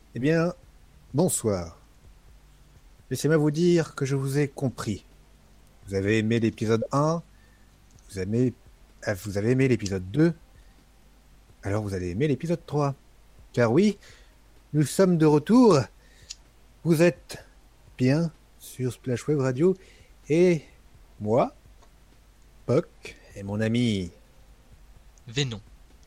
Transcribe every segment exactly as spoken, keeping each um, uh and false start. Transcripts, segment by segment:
Eh bien, bonsoir. Laissez-moi vous dire que je vous ai compris. Vous avez aimé l'épisode un, vous avez, ah, vous avez aimé l'épisode deux, alors vous allez aimer l'épisode trois. Car oui, nous sommes de retour. Vous êtes bien sur Splash Web Radio et moi, Puck et mon ami, Venom.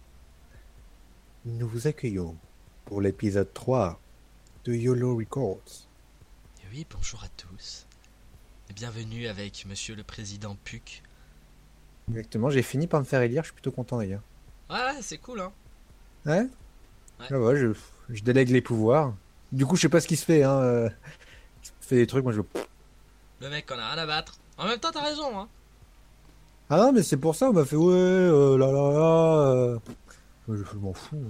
nous vous accueillons pour l'épisode trois de YOLO Records. Et oui, bonjour à tous. Et bienvenue avec Monsieur le Président Puck. Exactement, j'ai fini par me faire élire, je suis plutôt content d'ailleurs. Ouais, c'est cool, hein. Ouais, Ouais. ah ouais, je, je délègue les pouvoirs. Du coup, je sais pas ce qui se fait, hein. euh, Je fais des trucs, moi je. Le mec qu'on a rien à battre. En même temps, t'as raison, hein. Ah non, mais c'est pour ça, on m'a fait ouais, euh, là là là. euh. Moi, je, je m'en fous.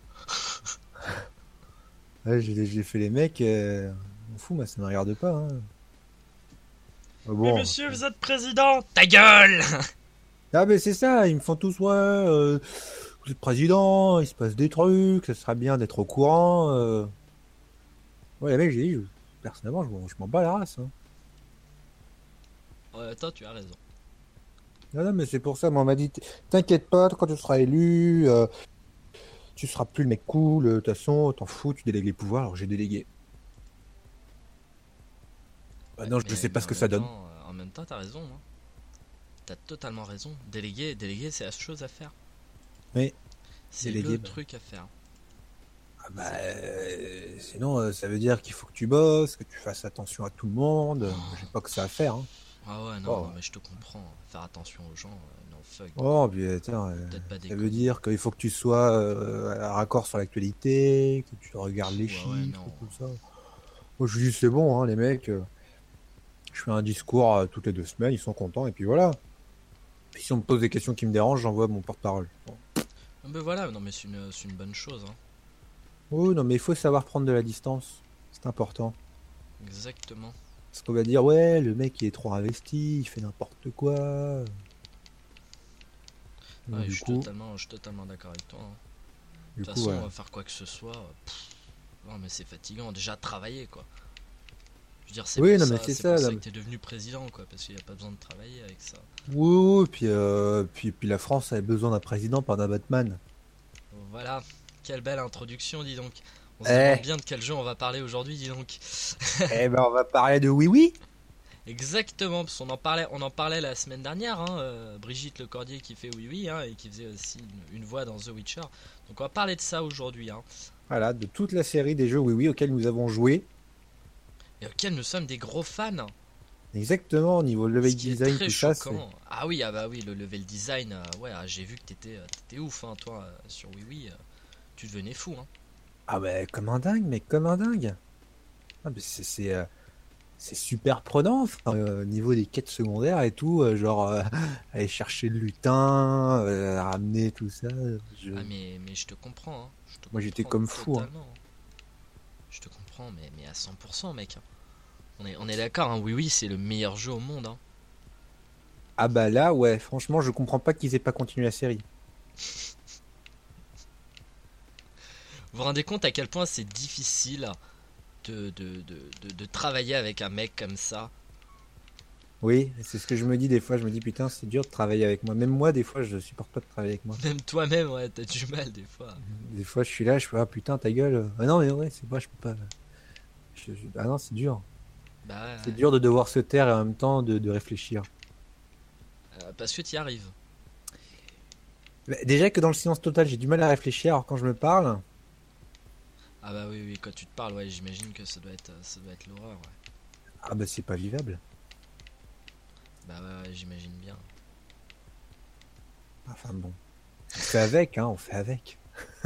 Ouais, j'ai j'ai fait les mecs, euh, je m'en fous, moi ça me regarde pas. Hein. Ah Mais bon. monsieur, vous êtes président. Ta gueule. Ah, mais c'est ça, ils me font tous, ouais, euh, vous êtes président, il se passe des trucs, ça serait bien d'être au courant. euh. Ouais, les mecs, j'ai dit, je- personnellement, je, m'en- je m'en bats la race. Hein. Ouais, toi, tu as raison. Non, non, mais c'est pour ça, moi, on m'a dit, t'inquiète pas, quand tu seras élu, euh, tu seras plus le mec cool, de toute façon, t'en fous, tu délègues les pouvoirs, alors j'ai délégué. Ouais, Maintenant, je ne mais, sais pas mais ce en que même ça donne. temps, euh, en même temps, t'as raison, hein. T'as totalement raison. Déléguer, déléguer, c'est la chose à faire. Mais C'est délégué, le bah, truc à faire. ah bah, C'est... euh, sinon, euh, ça veut dire qu'il faut que tu bosses, que tu fasses attention à tout le monde. Euh, J'ai pas que ça à faire. Hein. Ah ouais, non, Oh, non, mais je te comprends. Faire attention aux gens, euh, non, fuck. oh, puis attends, Faut euh, peut-être pas ça veut déconner. dire qu'il faut que tu sois euh, à raccord sur l'actualité, que tu regardes les Pff, ouais, ouais, chiffres, non. tout ça. Moi, je dis, c'est bon, hein, les mecs. euh, je fais un discours euh, toutes les deux semaines, ils sont contents, et puis voilà. Et si on me pose des questions qui me dérangent, j'envoie mon porte-parole. Bon. Ah ben voilà, non mais c'est une, c'est une bonne chose, hein. Oh, non, mais il faut savoir prendre de la distance. C'est important. Exactement. Parce qu'on va dire, ouais, le mec il est trop investi, il fait n'importe quoi. Donc, Ouais, je du suis coup, totalement, je suis totalement d'accord avec toi, hein. du De toute coup, façon, voilà. euh, faire quoi que ce soit, euh, pff, non mais c'est fatigant. Déjà travailler, quoi. Je veux dire, c'est Oui, pour non, mais ça, c'est c'est pour ça. Là. ça que t'es devenu président, quoi, parce qu'il n'y a pas besoin de travailler avec ça. Oui, oui, puis, euh, puis, puis la France avait besoin d'un président, pas d'un Batman. Voilà, quelle belle introduction, dis donc. On se demande Eh, bien de quel jeu on va parler aujourd'hui, dis donc. eh ben, on va parler de Oui Oui. Exactement, parce qu'on en parlait, on en parlait la semaine dernière, hein, euh, Brigitte Lecordier qui fait Oui Oui, hein, et qui faisait aussi une, une voix dans The Witcher. Donc on va parler de ça aujourd'hui, hein. Voilà, de toute la série des jeux Oui Oui auxquels nous avons joué. Et auquel nous sommes des gros fans. Exactement, au niveau Ce level qui est design, très tout ça, c'est. choquant. Ah oui, ah bah oui, le level design, euh, ouais, ah, j'ai vu que t'étais, euh, t'étais ouf, hein, toi, euh, sur Oui Oui, euh, tu devenais fou, hein. Ah, ben, comme un dingue, mec, comme un dingue. Ah, ben, c'est c'est, euh, c'est super prenant, enfin, euh, au niveau des quêtes secondaires et tout, euh, genre euh, aller chercher le lutin, euh, ramener tout ça. Je... Ah mais, mais je te comprends, hein, je te Moi j'étais comprends comme fou. Hein. totalement, hein. Je te comprends, mais, mais à cent pour cent, mec, hein. On est, on est d'accord, hein, Oui Oui, c'est le meilleur jeu au monde, hein. Ah bah là, ouais, franchement, je comprends pas qu'ils aient pas continué la série. Vous vous rendez compte à quel point c'est difficile de, de, de, de, de travailler avec un mec comme ça. Oui, c'est ce que je me dis des fois. Je me dis putain, c'est dur de travailler avec moi. Même moi, des fois, je supporte pas de travailler avec moi. Même toi-même, ouais, t'as du mal des fois. Des fois, je suis là, je fais ah putain, ta gueule. Ah non, mais ouais, c'est moi, je peux pas. Je- je- Ah non, c'est dur. Bah ouais, C'est ouais. dur de devoir se taire et en même temps de, de réfléchir. Euh, parce que t'y arrives. Bah, déjà que dans le silence total, j'ai du mal à réfléchir. Alors quand je me parle, Ah bah oui, oui, quand tu te parles, ouais, j'imagine que ça doit être, ça doit être l'horreur, ouais. ah bah c'est pas vivable. Bah ouais, ouais, j'imagine bien. Enfin bon, on fait avec, hein, on fait avec.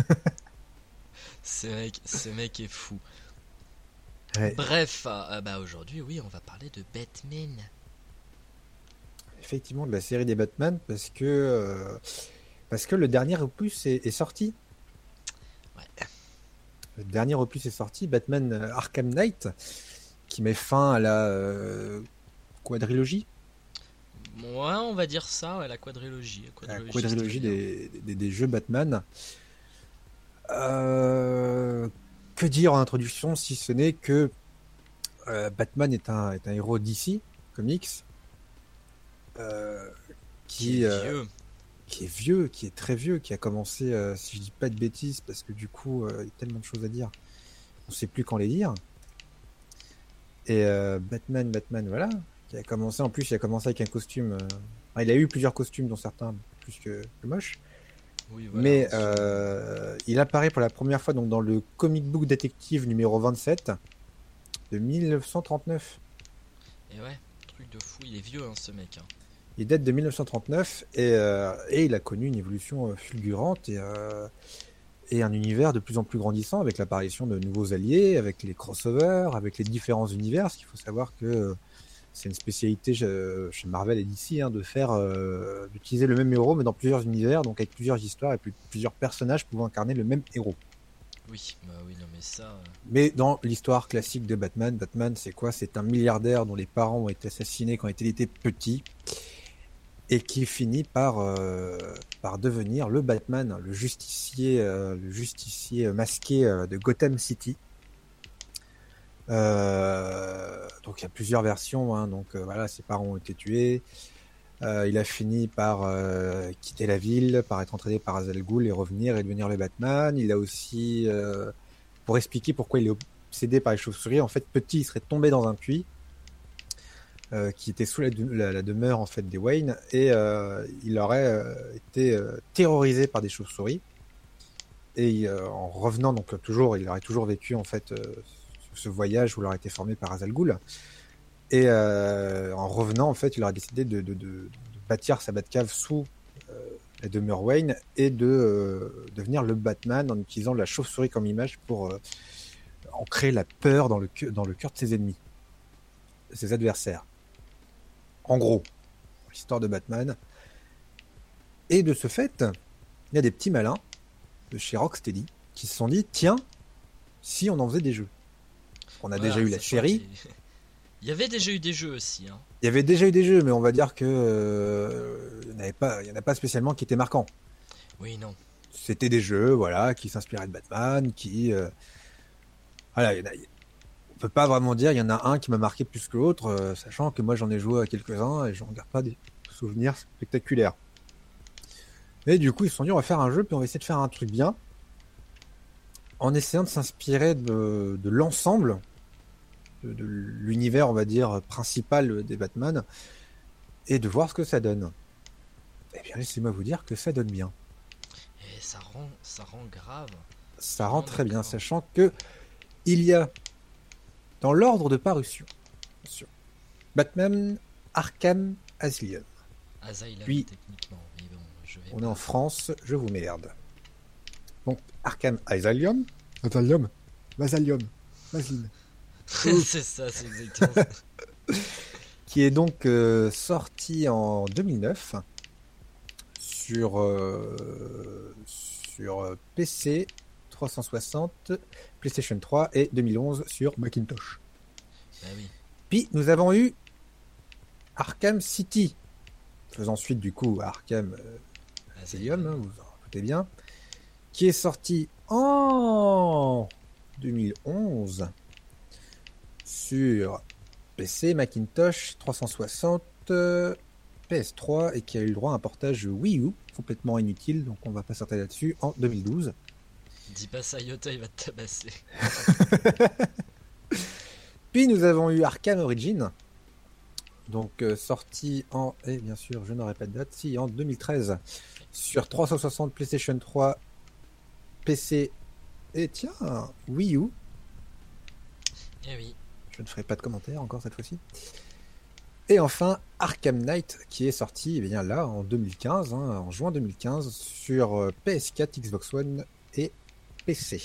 Ce mec, ce mec est fou. Ouais, Bref, euh, bah aujourd'hui, oui, on va parler de Batman. effectivement, de la série des Batman, parce que euh, parce que le dernier opus est, est sorti. Ouais. Le dernier opus est sorti, Batman euh, Arkham Knight, qui met fin à la euh, quadrilogie, Ouais, on va dire ça, ouais, la quadrilogie. La la quadrilogie, c'est très quadrilogie bien. des, des, des jeux Batman. Euh, que dire en introduction si ce n'est que euh, Batman est un, est un héros D C Comics euh, qui, Qui est euh, vieux. qui est vieux, qui est très vieux, qui a commencé, euh, si je dis pas de bêtises, parce que du coup, euh, il y a tellement de choses à dire, on sait plus quand les dire. Et euh, Batman, Batman, voilà, qui a commencé, en plus, il a commencé avec un costume. euh, enfin, il a eu plusieurs costumes, dont certains plus que, que moches. Oui, voilà. Mais on se- euh, il apparaît pour la première fois donc, dans le comic book détective numéro vingt-sept de mille neuf cent trente-neuf. Et ouais, truc de fou, il est vieux, hein, ce mec. hein. Il date de mille neuf cent trente-neuf et, euh, et il a connu une évolution euh, fulgurante et, euh, et un univers de plus en plus grandissant avec l'apparition de nouveaux alliés, avec les crossovers, avec les différents univers. Parce qu'il faut savoir que euh, c'est une spécialité chez, chez Marvel et D C hein, de faire, euh, d'utiliser le même héros mais dans plusieurs univers, donc avec plusieurs histoires et plus- plusieurs personnages pouvant incarner le même héros. Oui, bah oui, non, mais ça. euh, Mais dans l'histoire classique de Batman, Batman c'est quoi? C'est un milliardaire dont les parents ont été assassinés quand il était petit et qui finit par, euh, par devenir le Batman, le justicier, euh, le justicier masqué euh, de Gotham City. Euh, donc il y a plusieurs versions, hein, donc euh, voilà, ses parents ont été tués. Euh, il a fini par euh, quitter la ville, par être entraîné par Ra's al Ghul et revenir et devenir le Batman. Il a aussi, euh, pour expliquer pourquoi il est obsédé par les chauves-souris, en fait, petit, il serait tombé dans un puits euh, qui était sous la, la, la demeure en fait des Wayne et euh, il aurait euh, été euh, terrorisé par des chauves-souris. Et euh, en revenant, donc toujours, il aurait toujours vécu en fait euh, ce voyage où il aurait été formé par Ra's al Ghul. Et euh, en revenant, en fait, il aurait décidé de, de, de, de bâtir sa Batcave sous euh, la demeure Wayne et de euh, devenir le Batman en utilisant la chauve-souris comme image pour euh, ancrer la peur dans le, dans le cœur de ses ennemis, de ses adversaires. En gros, l'histoire de Batman. Et de ce fait, il y a des petits malins de chez Rocksteady qui se sont dit, tiens, si on en faisait des jeux. On a voilà, déjà eu la sachant série. qu'il- Il y avait déjà eu des jeux aussi. Hein. Il y avait déjà eu des jeux, mais on va dire que euh, il n'y en avait pas, il y en a pas spécialement qui étaient marquants. Oui, non. C'était des jeux, voilà, qui s'inspiraient de Batman, qui, euh, voilà, il y en a, on peut pas vraiment dire, il y en a un qui m'a marqué plus que l'autre, euh, sachant que moi j'en ai joué à quelques-uns et je ne garde pas des souvenirs spectaculaires. Et du coup, ils se sont dit, on va faire un jeu, puis on va essayer de faire un truc bien, en essayant de s'inspirer de, de l'ensemble de, de l'univers, on va dire, principal des Batman, et de voir ce que ça donne. Eh bien, laissez-moi vous dire que ça donne bien. Et ça rend, ça rend grave. Ça rend Vraiment très bien, d'accord. sachant que il y a, dans l'ordre de parution, sur Batman Arkham Asylum. Asylum, Puis- techniquement. Mais bon, je vais On est pas- en France, je vous merde. Donc, Arkham Asylum. Asylum. Asylum. Asylum. c'est ça, c'est exactement ça. Qui est donc euh, sorti en deux mille neuf sur, euh, sur euh, P C trois cent soixante, PlayStation trois et deux mille onze sur Macintosh. Bah oui. Puis nous avons eu Arkham City, faisant suite du coup à Arkham euh, Asylum, hein, vous en doutez bien, qui est sorti en deux mille onze sur P C, Macintosh, trois cent soixante, euh, P S trois et qui a eu le droit à un portage Wii U complètement inutile, donc on va pas sortir là-dessus, en deux mille douze. Dis pas ça, Yota, il va te tabasser. Puis nous avons eu Arkham Origin, donc euh, sorti en, et bien sûr je n'aurai pas de date, si en deux mille treize sur trois cent soixante, PlayStation trois, P C et tiens, Wii U. Eh oui. Je ne ferai pas de commentaires encore cette fois-ci. Et enfin, Arkham Knight, qui est sorti eh bien, là en deux mille quinze, hein, en juin deux mille quinze, sur euh, P S quatre, Xbox One et P C.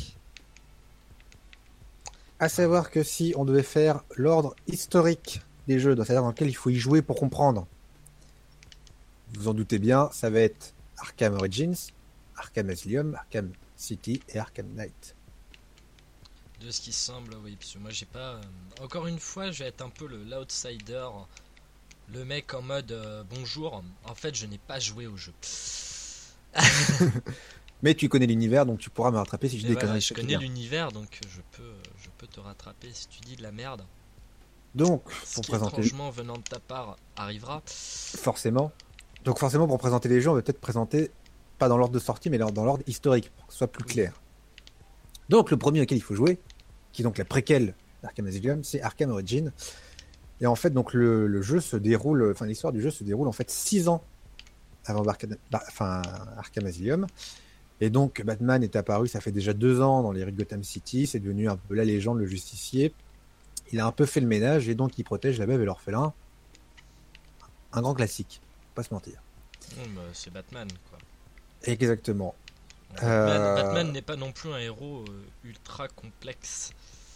À savoir que si on devait faire l'ordre historique des jeux, c'est-à-dire dans lequel il faut y jouer pour comprendre, vous en doutez bien, ça va être Arkham Origins, Arkham Asylum, Arkham City et Arkham Knight. De ce qui semble, oui, parce que moi j'ai pas. euh, Encore une fois, je vais être un peu le l'outsider, le mec en mode euh, bonjour. En fait, je n'ai pas joué au jeu. Mais tu connais l'univers, donc tu pourras me rattraper si je dis des voilà, conneries. je c'est connais bien. l'univers, donc je peux, je peux te rattraper si tu dis de la merde. Donc, Ce pour qui présenter étrangement venant de ta part arrivera. forcément, donc forcément pour présenter les jeux, on va peut-être présenter pas dans l'ordre de sortie, mais dans l'ordre historique pour que ce soit plus Oui. clair. Donc le premier auquel il faut jouer, qui est donc la préquelle d'Arkham Asylum, c'est Arkham Origins. Et en fait, donc le, le jeu se déroule, enfin l'histoire du jeu se déroule en fait six ans avant Arkham, enfin, Arkham Asylum. Et donc Batman est apparu, ça fait déjà deux ans dans les rues de Gotham City, c'est devenu un peu la légende, le justicier. Il a un peu fait le ménage et donc il protège la veuve et l'orphelin. Un grand classique, faut pas se mentir. Non, bah, c'est Batman, quoi. Exactement. Batman, Euh... Batman n'est pas non plus un héros euh, ultra complexe.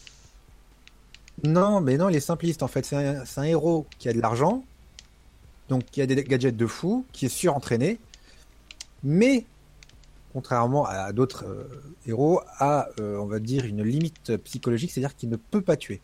Non, mais non, il est simpliste en fait. C'est un, c'est un héros qui a de l'argent, donc qui a des gadgets de fou, qui est surentraîné, mais contrairement à d'autres euh, héros, a, euh, on va dire, une limite psychologique, c'est-à-dire qu'il ne peut pas tuer.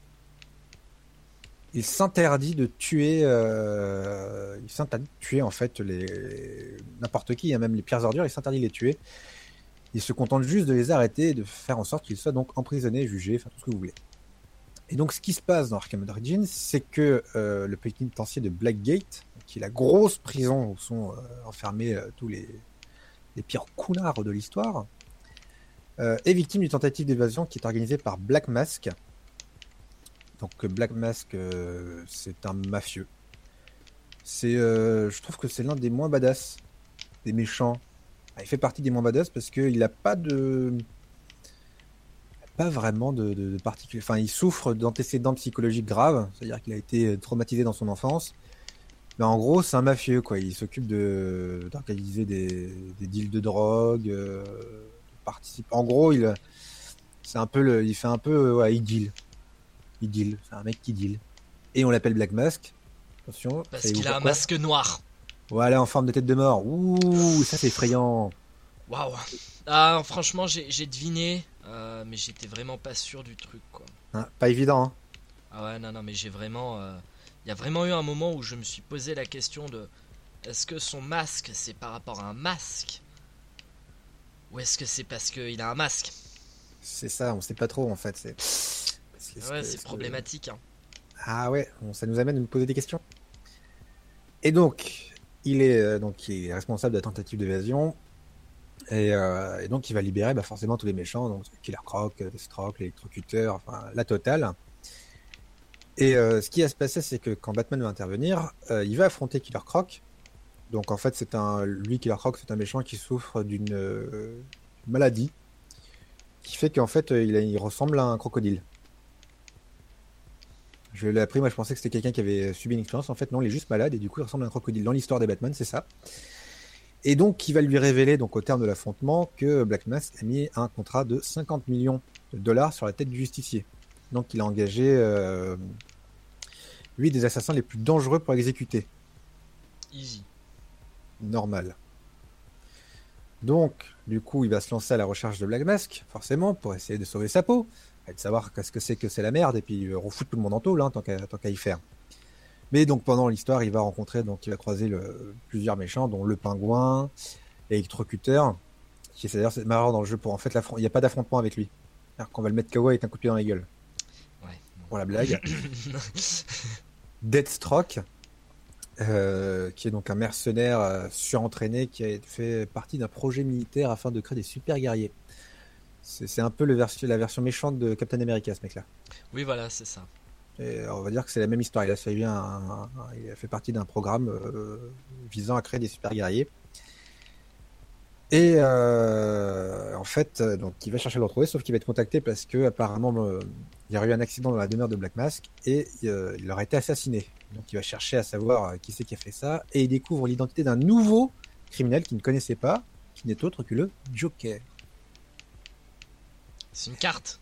Il s'interdit de tuer, euh, il s'interdit de tuer en fait les n'importe qui, hein, même les pires ordures, il s'interdit de les tuer. Il se contente juste de les arrêter et de faire en sorte qu'ils soient donc emprisonnés, jugés, enfin tout ce que vous voulez. Et donc ce qui se passe dans Arkham Origins, c'est que euh, le pénitencier de Blackgate, qui est la grosse prison où sont euh, enfermés euh, tous les, les pires connards de l'histoire, euh, est victime d'une tentative d'évasion qui est organisée par Black Mask. Donc Black Mask, euh, c'est un mafieux. C'est, euh, je trouve que c'est l'un des moins badass des méchants. Il fait partie des moins badass parce qu'il n'a pas de... pas vraiment de, de, de particulier. Enfin, il souffre d'antécédents psychologiques graves, c'est-à-dire qu'il a été traumatisé dans son enfance. Mais en gros, c'est un mafieux, quoi. Il s'occupe de d'organiser des, des deals de drogue, euh, de participe. En gros, il c'est un peu le, il fait un peu, ouais, il deal, il deal. C'est un mec qui deal. Et on l'appelle Black Mask. Attention. Parce qu'il a un masque noir. Voilà, en forme de tête de mort. Ouh, ça c'est effrayant. Waouh. Ah, franchement, j'ai, j'ai deviné, euh, mais j'étais vraiment pas sûr du truc, quoi. Hein, pas évident, hein. Ah ouais, non, non, mais j'ai vraiment... Il euh, y a vraiment eu un moment où je me suis posé la question de... Est-ce que son masque, c'est par rapport à un masque? Ou est-ce que c'est parce qu'il a un masque? C'est ça, on sait pas trop en fait. C'est, c'est ouais, c'est problématique, hein. Ah ouais, bon, ça nous amène à nous poser des questions. Et donc, il est, euh, donc, il est responsable de la tentative d'évasion. Et, euh, et donc, il va libérer bah, forcément tous les méchants. Donc, Killer Croc, Deathstroke, l'électrocuteur, enfin, la totale. Et euh, ce qui va se passer, c'est que quand Batman va intervenir, euh, il va affronter Killer Croc. Donc, en fait, c'est un, lui, Killer Croc, c'est un méchant qui souffre d'une euh, maladie qui fait qu'en fait, il, a, il ressemble à un crocodile. Je l'ai appris, moi je pensais que c'était quelqu'un qui avait subi une expérience. En fait, non, il est juste malade et du coup, il ressemble à un crocodile. Dans l'histoire des Batman, c'est ça. Et donc, il va lui révéler, donc au terme de l'affrontement, que Black Mask a mis un contrat de cinquante millions de dollars sur la tête du justicier. Donc, il a engagé euh, huit des assassins les plus dangereux pour exécuter. Easy. Normal. Donc, du coup, il va se lancer à la recherche de Black Mask, forcément, pour essayer de sauver sa peau. Et de savoir qu'est-ce que c'est que c'est la merde et puis euh, refoutre tout le monde en tôle, hein, tant qu'à tant qu'à y faire. Mais donc pendant l'histoire, il va rencontrer, donc il va croiser le, plusieurs méchants, dont le pingouin, l'électrocuteur, qui c'est d'ailleurs c'est marrant dans le jeu pour en fait il n'y a pas d'affrontement avec lui. Alors qu'on va le mettre K O avec un coup de pied dans la gueule. Ouais. Pour la blague. Deathstroke, euh, qui est donc un mercenaire euh, surentraîné qui a fait partie d'un projet militaire afin de créer des super guerriers. C'est, c'est un peu le version, la version méchante de Captain America, ce mec-là. Oui, voilà, c'est ça. Et on va dire que c'est la même histoire. Il a fait, un, un, il a fait partie d'un programme euh, visant à créer des super guerriers. Et euh, en fait, donc, il va chercher à le retrouver, sauf qu'il va être contacté parce que apparemment, euh, il y aurait eu un accident dans la demeure de Black Mask et euh, il aurait été assassiné. Donc, il va chercher à savoir qui c'est qui a fait ça et il découvre l'identité d'un nouveau criminel qu'il ne connaissait pas, qui n'est autre que le Joker. C'est une carte.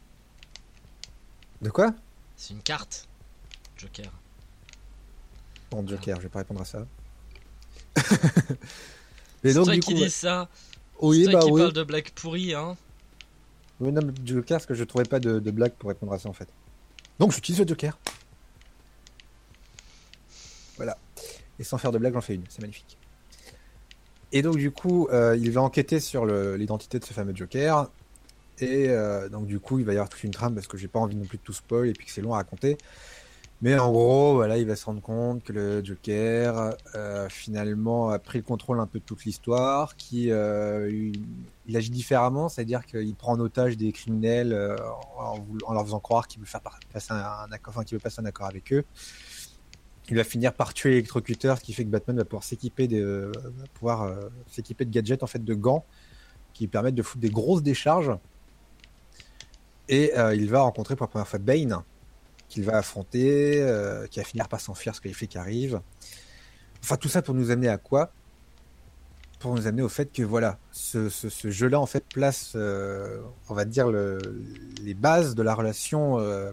De quoi? C'est une carte. Joker. Bon, Joker, ah. Je vais pas répondre à ça. Mais c'est donc, toi du qui coup, dis ouais. ça. Oui, c'est toi bah qui oui. parle de blague pourrie, hein. Oui, non, mais Joker, parce que je trouvais pas de, de blague pour répondre à ça en fait. Donc j'utilise le Joker. Voilà. Et sans faire de blague, j'en fais une. C'est magnifique. Et donc du coup, euh, il va enquêter sur le- l'identité de ce fameux Joker. Et euh, donc du coup, il va y avoir toute une trame parce que j'ai pas envie non plus de tout spoil et puis que c'est long à raconter. Mais en gros, voilà, il va se rendre compte que le Joker, euh, finalement, a pris le contrôle un peu de toute l'histoire, qui euh, il, il agit différemment, c'est-à-dire qu'il prend en otage des criminels euh, en, voulant- en leur faisant croire qu'il veut faire par- passer un, un accord, enfin, qu'il veut passer un accord avec eux. Il va finir par tuer l'électrocuteur, ce qui fait que Batman va pouvoir s'équiper de, euh, va pouvoir euh, s'équiper de gadgets, en fait, de gants, qui permettent de foutre des grosses décharges. Et euh, il va rencontrer pour la première fois Bane, qu'il va affronter, euh, qui va finir par s'enfuir parce que les flics arrivent. Enfin, tout ça pour nous amener à quoi? Pour nous amener au fait que voilà, ce, ce, ce jeu-là en fait place, euh, on va dire le, les bases de la relation euh,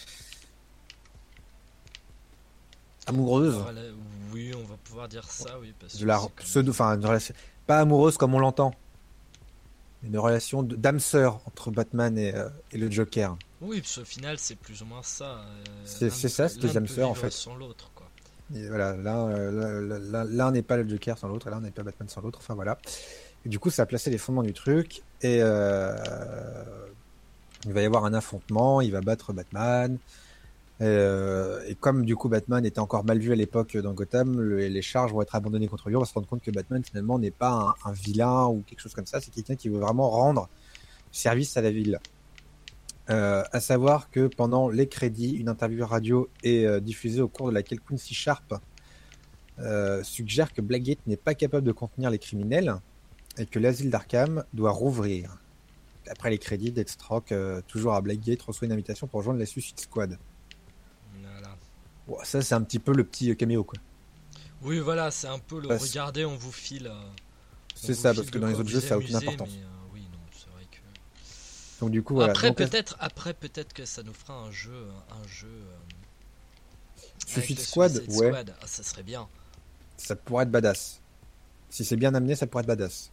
amoureuse, Alors, elle a- oui, on va pouvoir dire ça, oui, parce de que la c'est quand même. pseudo, enfin une relation pas amoureuse comme on l'entend, mais une relation de- d'âme sœur entre Batman et, euh, et le Joker. Oui, parce qu'au final, c'est plus ou moins ça. euh, C'est l'un ne c'est ça, peut, c'est l'un des ne âmes peut sœurs en vivre fait. sans l'autre, quoi. Et voilà, l'un euh, l'un- l'un n'est pas le Joker sans l'autre, et l'un n'est pas Batman sans l'autre. Enfin voilà. Et du coup, ça a placé les fondements du truc. Et euh, il va y avoir un affrontement, il va battre Batman. Et, euh, et comme du coup Batman était encore mal vu à l'époque dans Gotham, le- les charges vont être abandonnées contre lui. On va se rendre compte que Batman finalement n'est pas un, un vilain ou quelque chose comme ça. C'est quelqu'un qui veut vraiment rendre service à la ville. Euh, à savoir que pendant les crédits, une interview radio est euh, diffusée au cours de laquelle Quincy Sharp euh, suggère que Blackgate n'est pas capable de contenir les criminels et que l'asile d'Arkham doit rouvrir. Après les crédits, Deathstroke, euh, toujours à Blackgate, reçoit une invitation pour rejoindre la Suicide Squad. Voilà. Bon, ça, c'est un petit peu le petit caméo, quoi. Oui, voilà, c'est un peu le Parce- regardez, on vous file. euh, on C'est vous ça, file parce que de dans les quoi autres jeux, vous ça a aucune amuser, importance. mais euh, oui, non, c'est vrai que. Donc du coup, voilà. Après, Donc, peut-être, après, peut-être que ça nous fera un jeu, un jeu euh, avec Suicide le Squad, Suicide ouais, Squad. Ah, ça serait bien. ça pourrait être badass. Si c'est bien amené, ça pourrait être badass.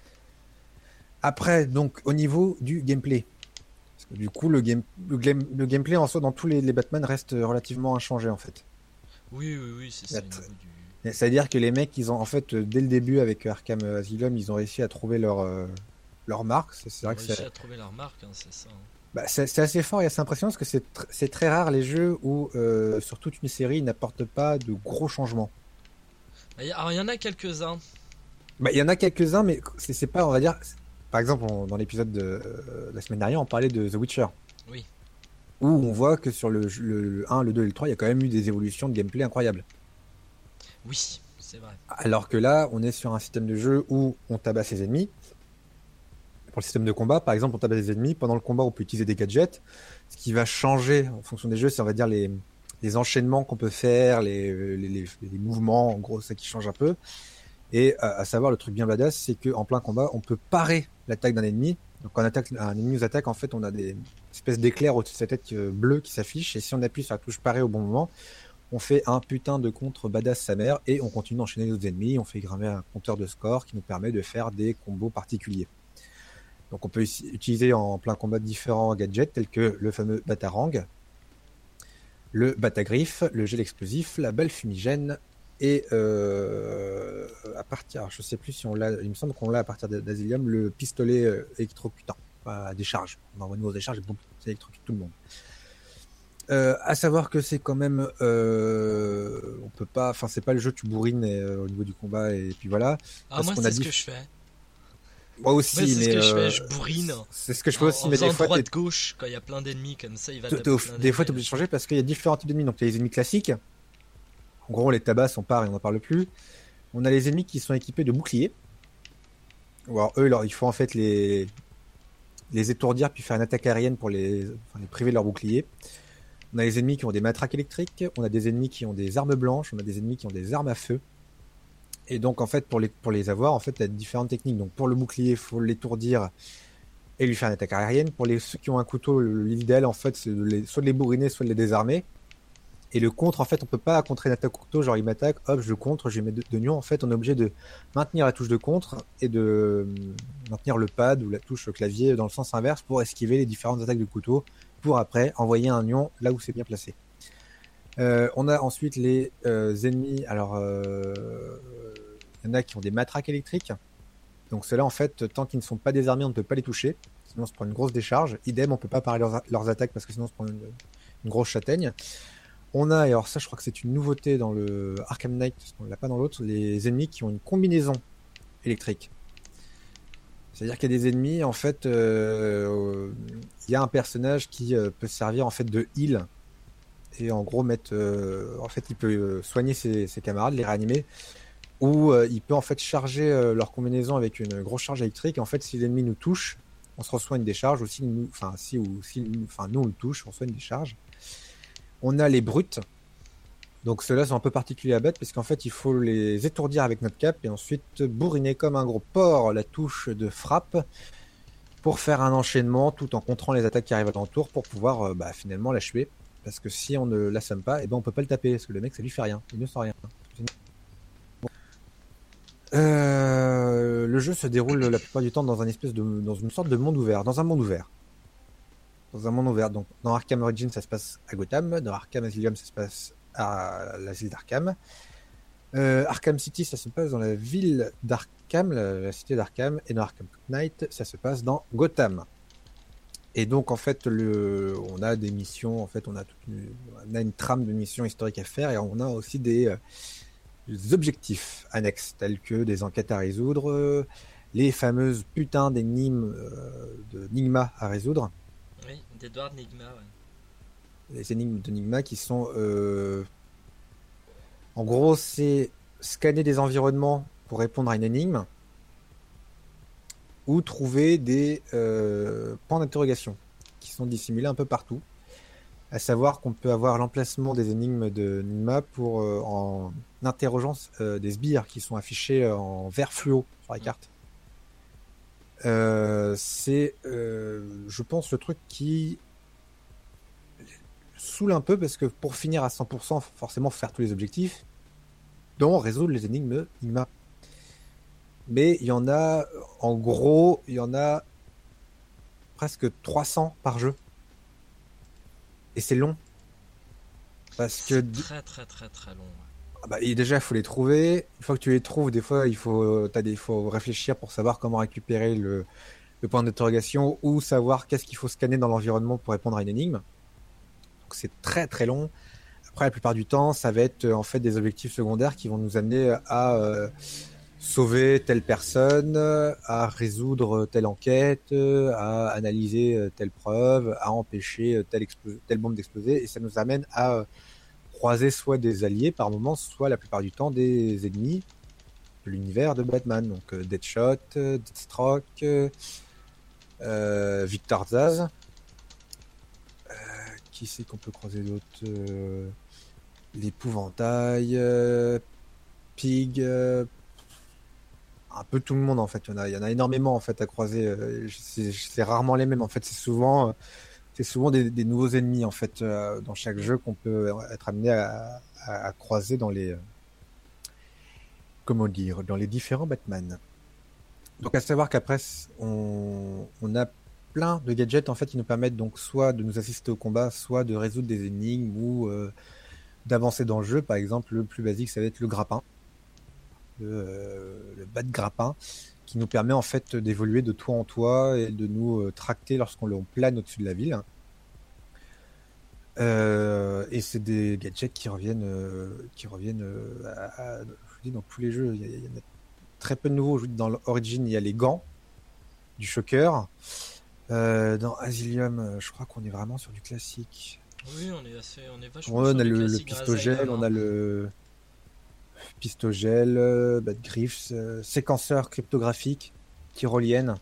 Après, donc, au niveau du gameplay. Parce que du coup, le, game, le, game- le gameplay en soi, dans tous les, les Batman, reste relativement inchangé, en fait. Oui, oui, oui, c'est Il y ça a au tr- niveau du. C'est-à-dire que les mecs, ils ont, en fait, euh, dès le début, avec Arkham Asylum, ils ont réussi à trouver leur, euh, leur marque. C'est c'est Ils ont vrai que réussi c'est à trouver leur marque, hein, c'est ça. hein. bah, c'est c'est assez fort et assez impressionnant parce que c'est tr- c'est très rare les jeux où, euh, sur toute une série, ils n'apportent pas de gros changements. Bah, y- Alors, il y en a quelques-uns. Bah, il y en a quelques-uns, mais c'est c'est pas, on va dire. c'est- Par exemple, on- dans l'épisode de euh, la semaine dernière, on parlait de The Witcher, Oui, où on voit que sur le, jeu- le, le un, le deux et le trois, il y a quand même eu des évolutions de gameplay incroyables. oui, c'est vrai. Alors que là, on est sur un système de jeu où on tabasse ses ennemis. Pour le système de combat, par exemple, on tabasse les ennemis. Pendant le combat, on peut utiliser des gadgets. Ce qui va changer en fonction des jeux, c'est, on va dire, les, les enchaînements qu'on peut faire, les, les, les- les mouvements, en gros, ça qui change un peu. Et à, à savoir, le truc bien badass, c'est qu'en plein combat, on peut parer l'attaque d'un ennemi. Donc, quand on attaque, un ennemi nous attaque, en fait, on a des espèces d'éclairs au-dessus de sa tête euh, bleue qui s'affichent. Et si on appuie sur la touche parer au bon moment, on fait un putain de contre badass sa mère et on continue d'enchaîner nos ennemis. On fait grimper un compteur de score qui nous permet de faire des combos particuliers. Donc on peut utiliser en plein combat différents gadgets tels que le fameux Batarang, le Batagriffe, le gel explosif, la balle fumigène et euh, à partir, je sais plus si on l'a, il me semble qu'on l'a à partir d'Asylum, le pistolet euh, électrocutant, à décharge. On envoie une grosse décharge et boum, ça électrocute tout le monde. Euh, à savoir que c'est quand même, euh, on peut pas, enfin c'est pas le jeu tu bourrines et, euh, au niveau du combat et puis voilà. Ah, Parce moi, qu'on c'est a ce dit, que je fais. moi aussi, Moi, c'est ce mais que je fais, euh, je bourrine. c'est ce que je En, fais aussi, en mais des faisant fois t'es- droite-gauche, quand il y a plein d'ennemis comme ça, il va T'es- taper t'es au- plein des fois, tu es d'ennemis. obligé de changer parce qu'il y a différents types d'ennemis. Donc, il y a les ennemis classiques. En gros, on les tabasse, on part et on n'en parle plus. On a les ennemis qui sont équipés de boucliers. Ou alors, eux, alors, il faut en fait les, les étourdir puis faire une attaque aérienne pour les, enfin, les priver de leur bouclier. On a les ennemis qui ont des matraques électriques. On a des ennemis qui ont des armes blanches. On a des ennemis qui ont des armes à feu. Et donc, en fait, pour les, pour les avoir, en fait, il y a différentes techniques. Donc, pour le bouclier, il faut l'étourdir et lui faire une attaque aérienne. Pour les, ceux qui ont un couteau, l'idéal, en fait, c'est de les, soit de les bourriner, soit de les désarmer. Et le contre, en fait, on peut pas contrer une attaque au couteau, genre il m'attaque, hop, je le contre, je mets de, de nion. En fait, on est obligé de maintenir la touche de contre et de euh, maintenir le pad ou la touche clavier dans le sens inverse pour esquiver les différentes attaques de couteau, pour après envoyer un nion là où c'est bien placé. Euh, on a ensuite les euh, ennemis, alors euh, Il y en a qui ont des matraques électriques. Donc ceux-là, en fait, tant qu'ils ne sont pas désarmés, on ne peut pas les toucher. Sinon, on se prend une grosse décharge. Idem, on peut pas parer leurs, leurs attaques parce que sinon, on se prend une, une grosse châtaigne. On a, et alors ça, je crois que c'est une nouveauté dans le Arkham Knight, parce qu'on l'a pas dans l'autre, les ennemis qui ont une combinaison électrique. C'est-à-dire qu'il y a des ennemis, en fait, euh, il y a un personnage qui euh, peut servir en fait de heal et en gros mettre, euh, en fait, il peut euh, soigner ses, ses camarades, les réanimer, ou euh, il peut en fait charger euh, leur combinaison avec une grosse charge électrique. Et en fait, si l'ennemi nous touche, on se reçoit une décharge, ou si nous, enfin si ou si, enfin nous on le touche, on reçoit une décharge. On a les brutes. Donc ceux-là sont un peu particuliers à battre parce qu'en fait il faut les étourdir avec notre cape et ensuite bourriner comme un gros porc la touche de frappe pour faire un enchaînement tout en contrant les attaques qui arrivent à l'entour pour pouvoir euh, bah, finalement l'achever. Parce que si on ne l'assomme pas, eh ben on peut pas le taper parce que le mec ça lui fait rien, il ne sent rien. Euh, le jeu se déroule la plupart du temps dans un espèce de, dans une sorte de monde ouvert, dans un monde ouvert. Dans un monde ouvert. Donc dans Arkham Origins ça se passe à Gotham, dans Arkham Asylum ça se passe à l'asile d'Arkham. Euh, Arkham City, ça se passe dans la ville d'Arkham, la, la cité d'Arkham, et dans Arkham Knight, ça se passe dans Gotham. Et donc en fait, le, on a des missions, en fait, on a, toute une, on a une trame de missions historiques à faire, et on a aussi des, euh, des objectifs annexes, tels que des enquêtes à résoudre, euh, les fameuses putains d'énigmes euh, de Nigma à résoudre. Oui, d'Edward Nigma, ouais. Les énigmes de Nigma qui sont euh... en gros c'est scanner des environnements pour répondre à une énigme ou trouver des euh, points d'interrogation qui sont dissimulés un peu partout, à savoir qu'on peut avoir l'emplacement des énigmes de Nigma pour euh, en interrogeant euh, des sbires qui sont affichés en vert fluo sur la carte. Euh, c'est euh, je pense le truc qui saoule un peu parce que pour finir à cent pour cent, forcément, faut faire tous les objectifs, dont résoudre les énigmes Nigma. Mais il y en a, en gros, il y en a presque trois cents par jeu. Et c'est long. Parce c'est que. très très très très long. Ouais. Ah bah, et déjà, il faut les trouver. Une fois que tu les trouves, des fois, il faut, t'as des, faut réfléchir pour savoir comment récupérer le, le point d'interrogation ou savoir qu'est-ce qu'il faut scanner dans l'environnement pour répondre à une énigme. Donc c'est très très long. Après, la plupart du temps, ça va être en fait des objectifs secondaires qui vont nous amener à euh, sauver telle personne, à résoudre telle enquête, à analyser telle preuve, à empêcher telle, expl- telle bombe d'exploser. Et ça nous amène à euh, croiser soit des alliés par moment, soit la plupart du temps des ennemis de l'univers de Batman. Donc euh, Deadshot, euh, Deathstroke, euh, Victor Zsasz. Qui c'est qu'on peut croiser d'autres euh, L'épouvantail, euh, Pig, euh, un peu tout le monde en fait. Il y en a, il y en a énormément en fait à croiser. Euh, c'est, c'est rarement les mêmes en fait. C'est souvent, euh, c'est souvent des, des nouveaux ennemis en fait euh, dans chaque jeu qu'on peut être amené à, à, à croiser dans les, euh, comment dire, dans les différents Batman. Donc à savoir qu'après on, on a plein de gadgets en fait qui nous permettent donc soit de nous assister au combat, soit de résoudre des énigmes ou euh, d'avancer dans le jeu. Par exemple, le plus basique, ça va être le grappin, le, euh, le bat de grappin, qui nous permet en fait d'évoluer de toit en toit et de nous euh, tracter lorsqu'on le plane au-dessus de la ville. Euh, et c'est des gadgets qui reviennent, euh, qui reviennent euh, à, à, je vous dis, dans tous les jeux. Il y, a, il y a très peu de nouveaux. Je vous dis, dans l'Origin, il y a les gants du Shocker. Euh, dans Asylum, je crois qu'on est vraiment sur du classique. Oui, on est assez, on est vachement. On sur a du le, le classique pistogel, Asylum, on hein. a le pistogel, euh, Bad Griffs, euh, séquenceur cryptographique, tyrolienne.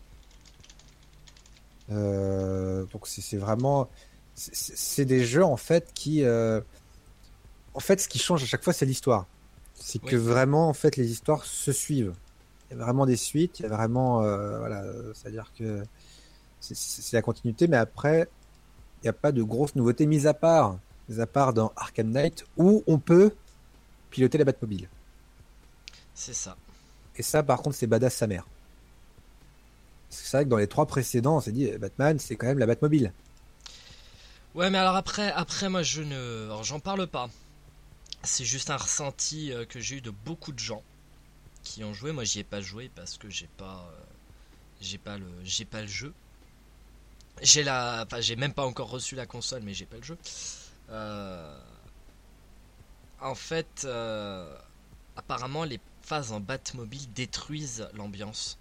Euh, donc c'est, c'est vraiment, c'est, c'est des jeux en fait qui, euh, en fait, ce qui change à chaque fois, c'est l'histoire. C'est Oui. que vraiment, en fait, les histoires se suivent. Il y a vraiment des suites, il y a vraiment, euh, voilà, c'est-à-dire que c'est, c'est la continuité, mais après, il n'y a pas de grosses nouveautés, mis à part, mis à part dans Arkham Knight, où on peut piloter la Batmobile. C'est ça. Et ça, par contre, c'est badass sa mère. C'est vrai que dans les trois précédents, on s'est dit, Batman, c'est quand même la Batmobile. Ouais, mais alors après, après moi, je ne, alors, j'en parle pas. C'est juste un ressenti euh, que j'ai eu de beaucoup de gens qui ont joué. Moi, j'y ai pas joué parce que j'ai pas, euh, j'ai pas le, j'ai pas le jeu. J'ai la, enfin, j'ai même pas encore reçu la console, mais j'ai pas le jeu. Euh, en fait, euh, apparemment, les phases en Batmobile détruisent l'ambiance.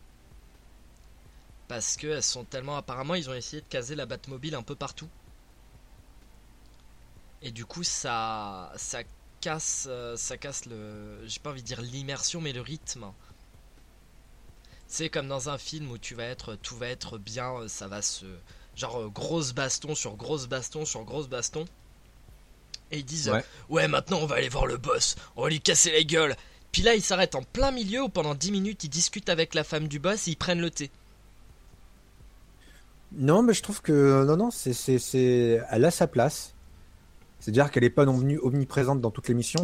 Parce que elles sont tellement... Apparemment, ils ont essayé de caser la Batmobile un peu partout. Et du coup, ça... Ça casse... euh, Ça casse le... J'ai pas envie de dire l'immersion, mais le rythme. C'est comme dans un film où tu vas être... Tout va être bien, euh, ça va se... Genre, euh, grosse baston sur grosse baston sur grosse baston. Et ils disent... Ouais. Ouais, maintenant, on va aller voir le boss. On va lui casser la gueule. Puis là, ils s'arrêtent en plein milieu où pendant dix minutes, ils discutent avec la femme du boss et ils prennent le thé. Non, mais je trouve que non, non, c'est, c'est, c'est, elle a sa place. C'est-à-dire qu'elle n'est pas non venue omniprésente dans toutes les missions,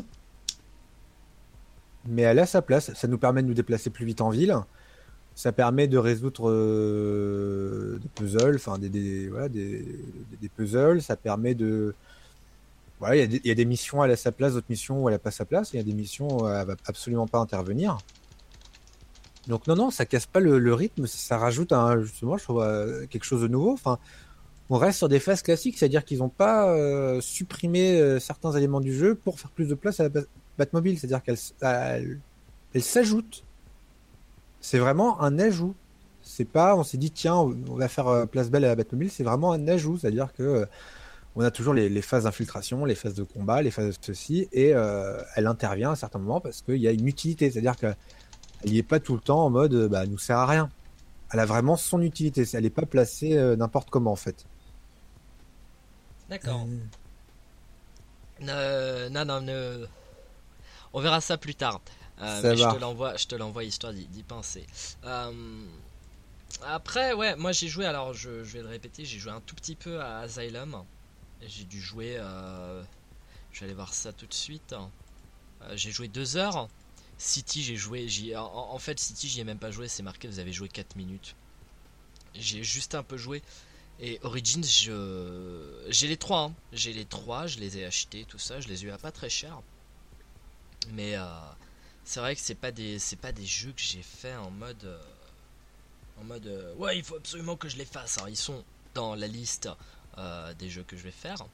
mais elle a sa place. Ça nous permet de nous déplacer plus vite en ville. Ça permet de résoudre euh, des puzzles, enfin des, des, voilà, des, des- des puzzles. Ça permet de, voilà, il y a des, il y a des missions elle a sa place, d'autres missions où elle a pas sa place. Il y a des missions où elle va absolument pas intervenir. Donc non, non, ça casse pas le, le rythme. Ça rajoute un, justement, je trouve euh, quelque chose de nouveau. Enfin, on reste sur des phases classiques, c'est-à-dire qu'ils n'ont pas euh, supprimé euh, certains éléments du jeu pour faire plus de place à la Bat- Batmobile. C'est-à-dire qu'elle s- elle, elle s'ajoute. C'est vraiment un ajout. C'est pas, on s'est dit, tiens, on va faire euh, place belle à la Batmobile. C'est vraiment un ajout. C'est-à-dire que euh, on a toujours les, les phases d'infiltration, les phases de combat, les phases de ceci, et euh, elle intervient à certains moments parce qu'il y a une utilité. C'est-à-dire qu'elle n'y est pas tout le temps en mode, euh, bah, elle nous sert à rien. Elle a vraiment son utilité. Elle n'est pas placée euh, n'importe comment, en fait. D'accord. Euh, Euh, non, non, ne... On verra ça plus tard. Euh, Ça mais je te marche. l'envoie, je te l'envoie histoire d'y d'y penser. Euh, Après, ouais, moi j'ai joué, alors je, je vais le répéter, j'ai joué un tout petit peu à Asylum. J'ai dû jouer, euh, je vais aller voir ça tout de suite. Euh, j'ai joué deux heures. City, j'ai joué, j'y- en, en fait, City, j'y ai même pas joué, c'est marqué, vous avez joué quatre minutes. J'ai juste un peu joué. Et Origins, je... j'ai les trois, hein. J'ai les trois, je les ai achetés, tout ça, je les ai eu à pas très cher. Mais euh, c'est vrai que c'est pas des, c'est pas des jeux que j'ai fait en mode, euh, en mode, euh, ouais, il faut absolument que je les fasse. Alors ils sont dans la liste euh, des jeux que je vais faire,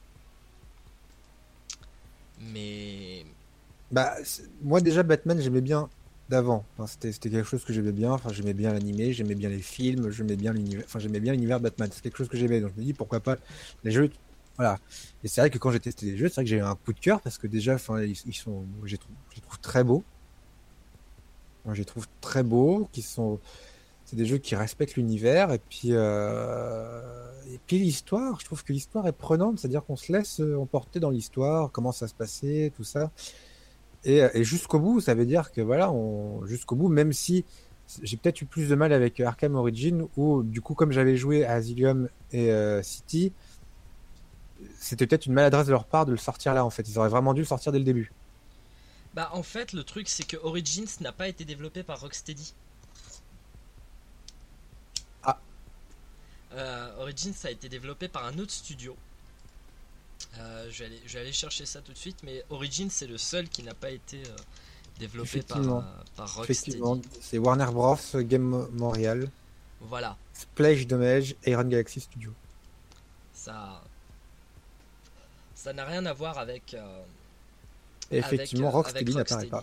mais Bah, c'est- moi déjà Batman j'aimais bien d'avant. Enfin, c'était c'était quelque chose que j'aimais bien. Enfin, j'aimais bien l'animé, j'aimais bien les films, j'aimais bien l'univers. Enfin, j'aimais bien l'univers Batman. C'est quelque chose que j'aimais. Donc je me dis pourquoi pas les jeux. Voilà. Et c'est vrai que quand j'ai testé les jeux, c'est vrai que j'ai eu un coup de cœur parce que déjà, enfin, ils, ils sont, moi, je les trouve, je les trouve très beaux. Moi, je les trouve très beaux, qui sont, c'est des jeux qui respectent l'univers et puis euh, et puis l'histoire. Je trouve que l'histoire est prenante, c'est-à-dire qu'on se laisse euh, emporter dans l'histoire, comment ça se passait, tout ça. Et, et jusqu'au bout, ça veut dire que voilà, on, jusqu'au bout, même si j'ai peut-être eu plus de mal avec Arkham Origin, où du coup, comme j'avais joué à Asylum et euh, City, c'était peut-être une maladresse de leur part de le sortir là en fait. Ils auraient vraiment dû le sortir dès le début. bah en fait le truc c'est que Origins n'a pas été développé par Rocksteady. Ah, Euh, Origins a été développé par un autre studio. Euh, je, vais aller, je vais aller chercher ça tout de suite, mais Origins c'est le seul qui n'a pas été euh, développé par, effectivement, euh, par effectivement, Rocksteady. c'est Warner Bros. Game Montréal, Voilà, Splash Damage, Iron Galaxy Studio. ça, ça n'a rien à voir avec, euh, Et avec, effectivement, euh, avec Rocksteady n'apparaît Rocksteady. pas.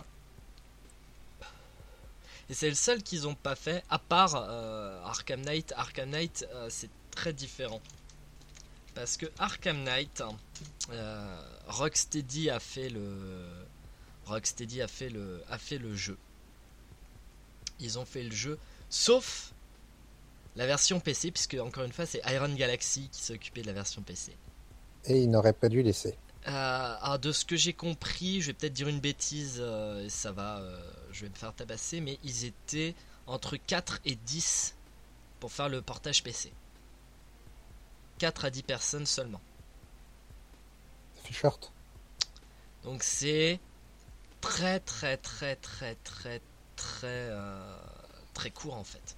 Et c'est le seul qu'ils ont pas fait, à part euh, Arkham Knight. Arkham Knight, euh, c'est très différent. Parce que Arkham Knight, euh, Rocksteady a fait le, Rocksteady a fait le, a fait le jeu. Ils ont fait le jeu, sauf la version P C, puisque encore une fois, c'est Iron Galaxy qui s'est occupé de la version P C. Et il n'aurait pas dû laisser. Euh, alors de ce que j'ai compris, je vais peut-être dire une bêtise, euh, et ça va, euh, je vais me faire tabasser, mais ils étaient entre quatre et dix pour faire le portage P C. quatre à dix personnes seulement. Ça fait short. Donc c'est très très très très très très euh, très court en fait.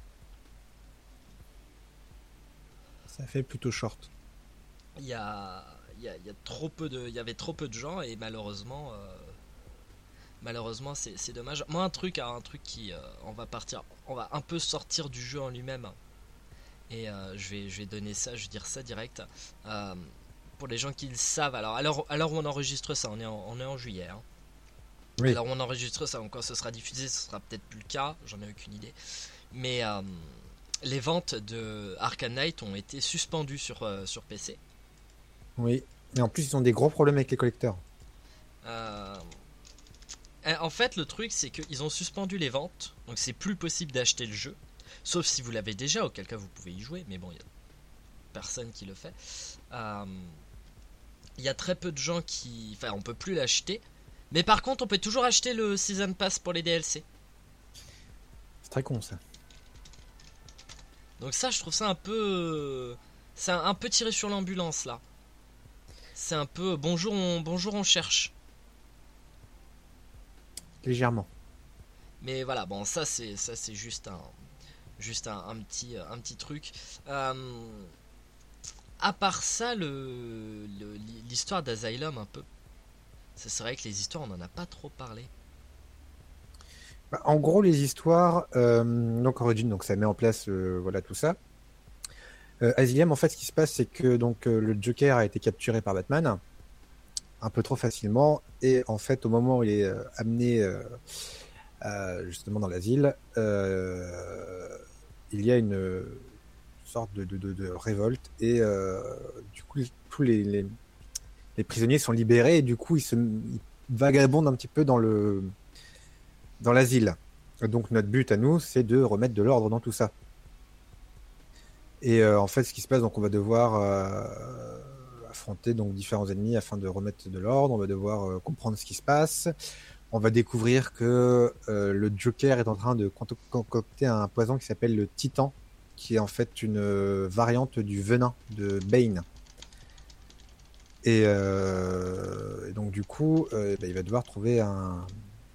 Ça fait plutôt short. Il y a, il y a, il y a trop peu de, il y avait trop peu de gens et malheureusement, euh, Malheureusement, c'est, c'est dommage. Moi, un truc, un truc qui, euh, on va partir, on va un peu sortir du jeu en lui-même. Et euh, je vais, je vais donner ça, je vais dire ça direct. Euh, pour les gens qui le savent, alors à l'heure, à l'heure où on enregistre ça, on est en, on est en juillet. Hein. Oui. Alors on enregistre ça, donc quand ce sera diffusé, ce sera peut-être plus le cas. J'en ai aucune idée. Mais euh, les ventes de Arkham Knight ont été suspendues sur, euh, sur P C. Oui. Et en plus, ils ont des gros problèmes avec les collecteurs. Euh, en fait, le truc, c'est qu'ils ont suspendu les ventes, donc c'est plus possible d'acheter le jeu. Sauf si vous l'avez déjà, auquel cas vous pouvez y jouer, mais bon, il y a personne qui le fait. Euh, Il y a très peu de gens qui... Enfin, on peut plus l'acheter. Mais par contre, on peut toujours acheter le Season Pass pour les D L C. C'est très con, ça. Donc ça, je trouve ça un peu... C'est un, un peu tiré sur l'ambulance, là. C'est un peu... Bonjour, on, bonjour, on cherche. Légèrement. Mais voilà, bon, ça, c'est, ça, c'est juste un... Juste un, un petit, un petit truc. Euh... À part ça, le, le, l'histoire d'Asylum, un peu. C'est vrai que les histoires, on n'en a pas trop parlé. Bah, en gros, les histoires, euh, donc Origin, donc ça met en place, euh, voilà tout ça. Euh, Asylum, en fait, ce qui se passe, c'est que donc euh, le Joker a été capturé par Batman un peu trop facilement, et en fait, au moment où il est euh, amené euh, à, justement dans l'asile, euh, il y a une sorte de, de, de, de révolte, et euh, du coup, tous les, les, les prisonniers sont libérés, et du coup, ils se ils vagabondent un petit peu dans le dans l'asile. Donc notre but à nous, c'est de remettre de l'ordre dans tout ça. Et euh, en fait, ce qui se passe, donc on va devoir euh, affronter donc différents ennemis afin de remettre de l'ordre. On va devoir euh, comprendre ce qui se passe. On va découvrir que euh, le Joker est en train de concocter un poison qui s'appelle le Titan, qui est en fait une euh, variante du venin de Bane. Et, euh, et donc du coup, euh, bah, il va devoir trouver un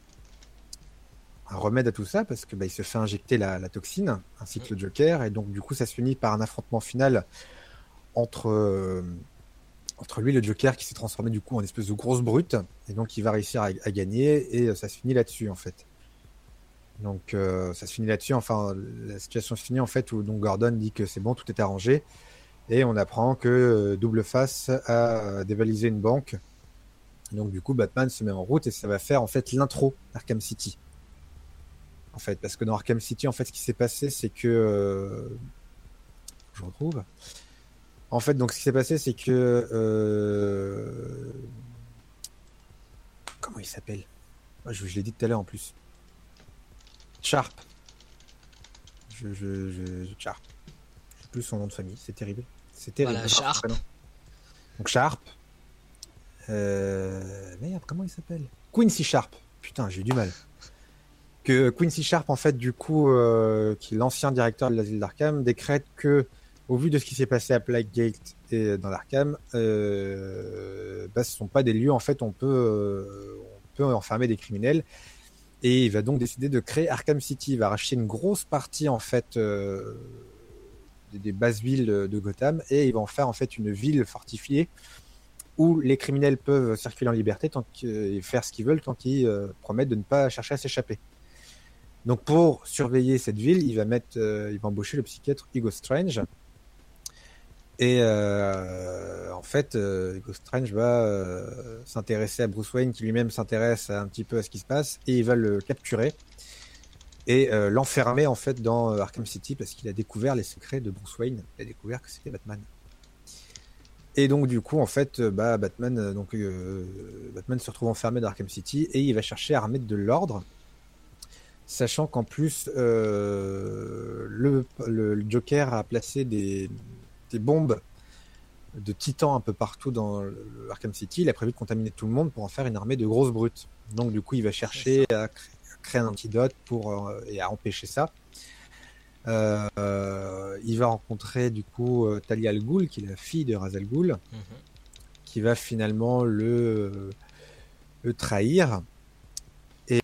un remède à tout ça parce que bah, il se fait injecter la, la toxine ainsi que le Joker, et donc du coup ça se finit par un affrontement final entre euh, entre lui et le Joker qui s'est transformé du coup en espèce de grosse brute, et donc il va réussir à, à gagner, et euh, ça se finit là-dessus en fait. Donc euh, ça se finit là-dessus, enfin la situation se finit en fait où donc Gordon dit que c'est bon, tout est arrangé, et on apprend que euh, Double Face a dévalisé une banque. Donc du coup Batman se met en route, et ça va faire en fait l'intro d'Arkham City. En fait, parce que dans Arkham City, en fait, ce qui s'est passé, c'est que euh... je retrouve. En fait, donc ce qui s'est passé, c'est que euh... comment il s'appelle? Je, je l'ai dit tout à l'heure en plus. Sharp. Je, je, je, je Sharp. Je sais plus son nom de famille. C'est terrible. C'est terrible. Voilà, Sharp. Donc Sharp. Euh... Merde, comment il s'appelle? Quincy Sharp. Putain, j'ai eu du mal. Que Quincy Sharp, en fait, du coup, euh, qui est l'ancien directeur de l'asile d'Arkham, décrète que, au vu de ce qui s'est passé à Blackgate et dans l'Arkham, euh, bah, ce ne sont pas des lieux, en fait, on peut, euh, on peut enfermer des criminels. Et il va donc décider de créer Arkham City. Il va racheter une grosse partie, en fait, euh, des, des basses villes de Gotham, et il va en faire, en fait, une ville fortifiée où les criminels peuvent circuler en liberté tant et faire ce qu'ils veulent, tant qu'ils euh, promettent de ne pas chercher à s'échapper. Donc pour surveiller cette ville, il va mettre, euh, il va embaucher le psychiatre Hugo Strange. Et euh, en fait, euh, Hugo Strange va euh, s'intéresser à Bruce Wayne, qui lui-même s'intéresse un petit peu à ce qui se passe, et il va le capturer et euh, l'enfermer en fait dans euh, Arkham City parce qu'il a découvert les secrets de Bruce Wayne. Il a découvert que c'était Batman. Et donc du coup, en fait, bah, Batman, donc euh, Batman se retrouve enfermé dans Arkham City, et il va chercher à remettre de l'ordre. Sachant qu'en plus, euh, le, le, le Joker a placé des, des bombes de titans un peu partout dans le, le Arkham City. Il a prévu de contaminer tout le monde pour en faire une armée de grosses brutes. Donc du coup, il va chercher à créer, à créer un antidote pour, euh, et à empêcher ça. Euh, il va rencontrer du coup Talia al Ghul, qui est la fille de Ra's al Ghul, mm-hmm. qui va finalement le, le trahir. Et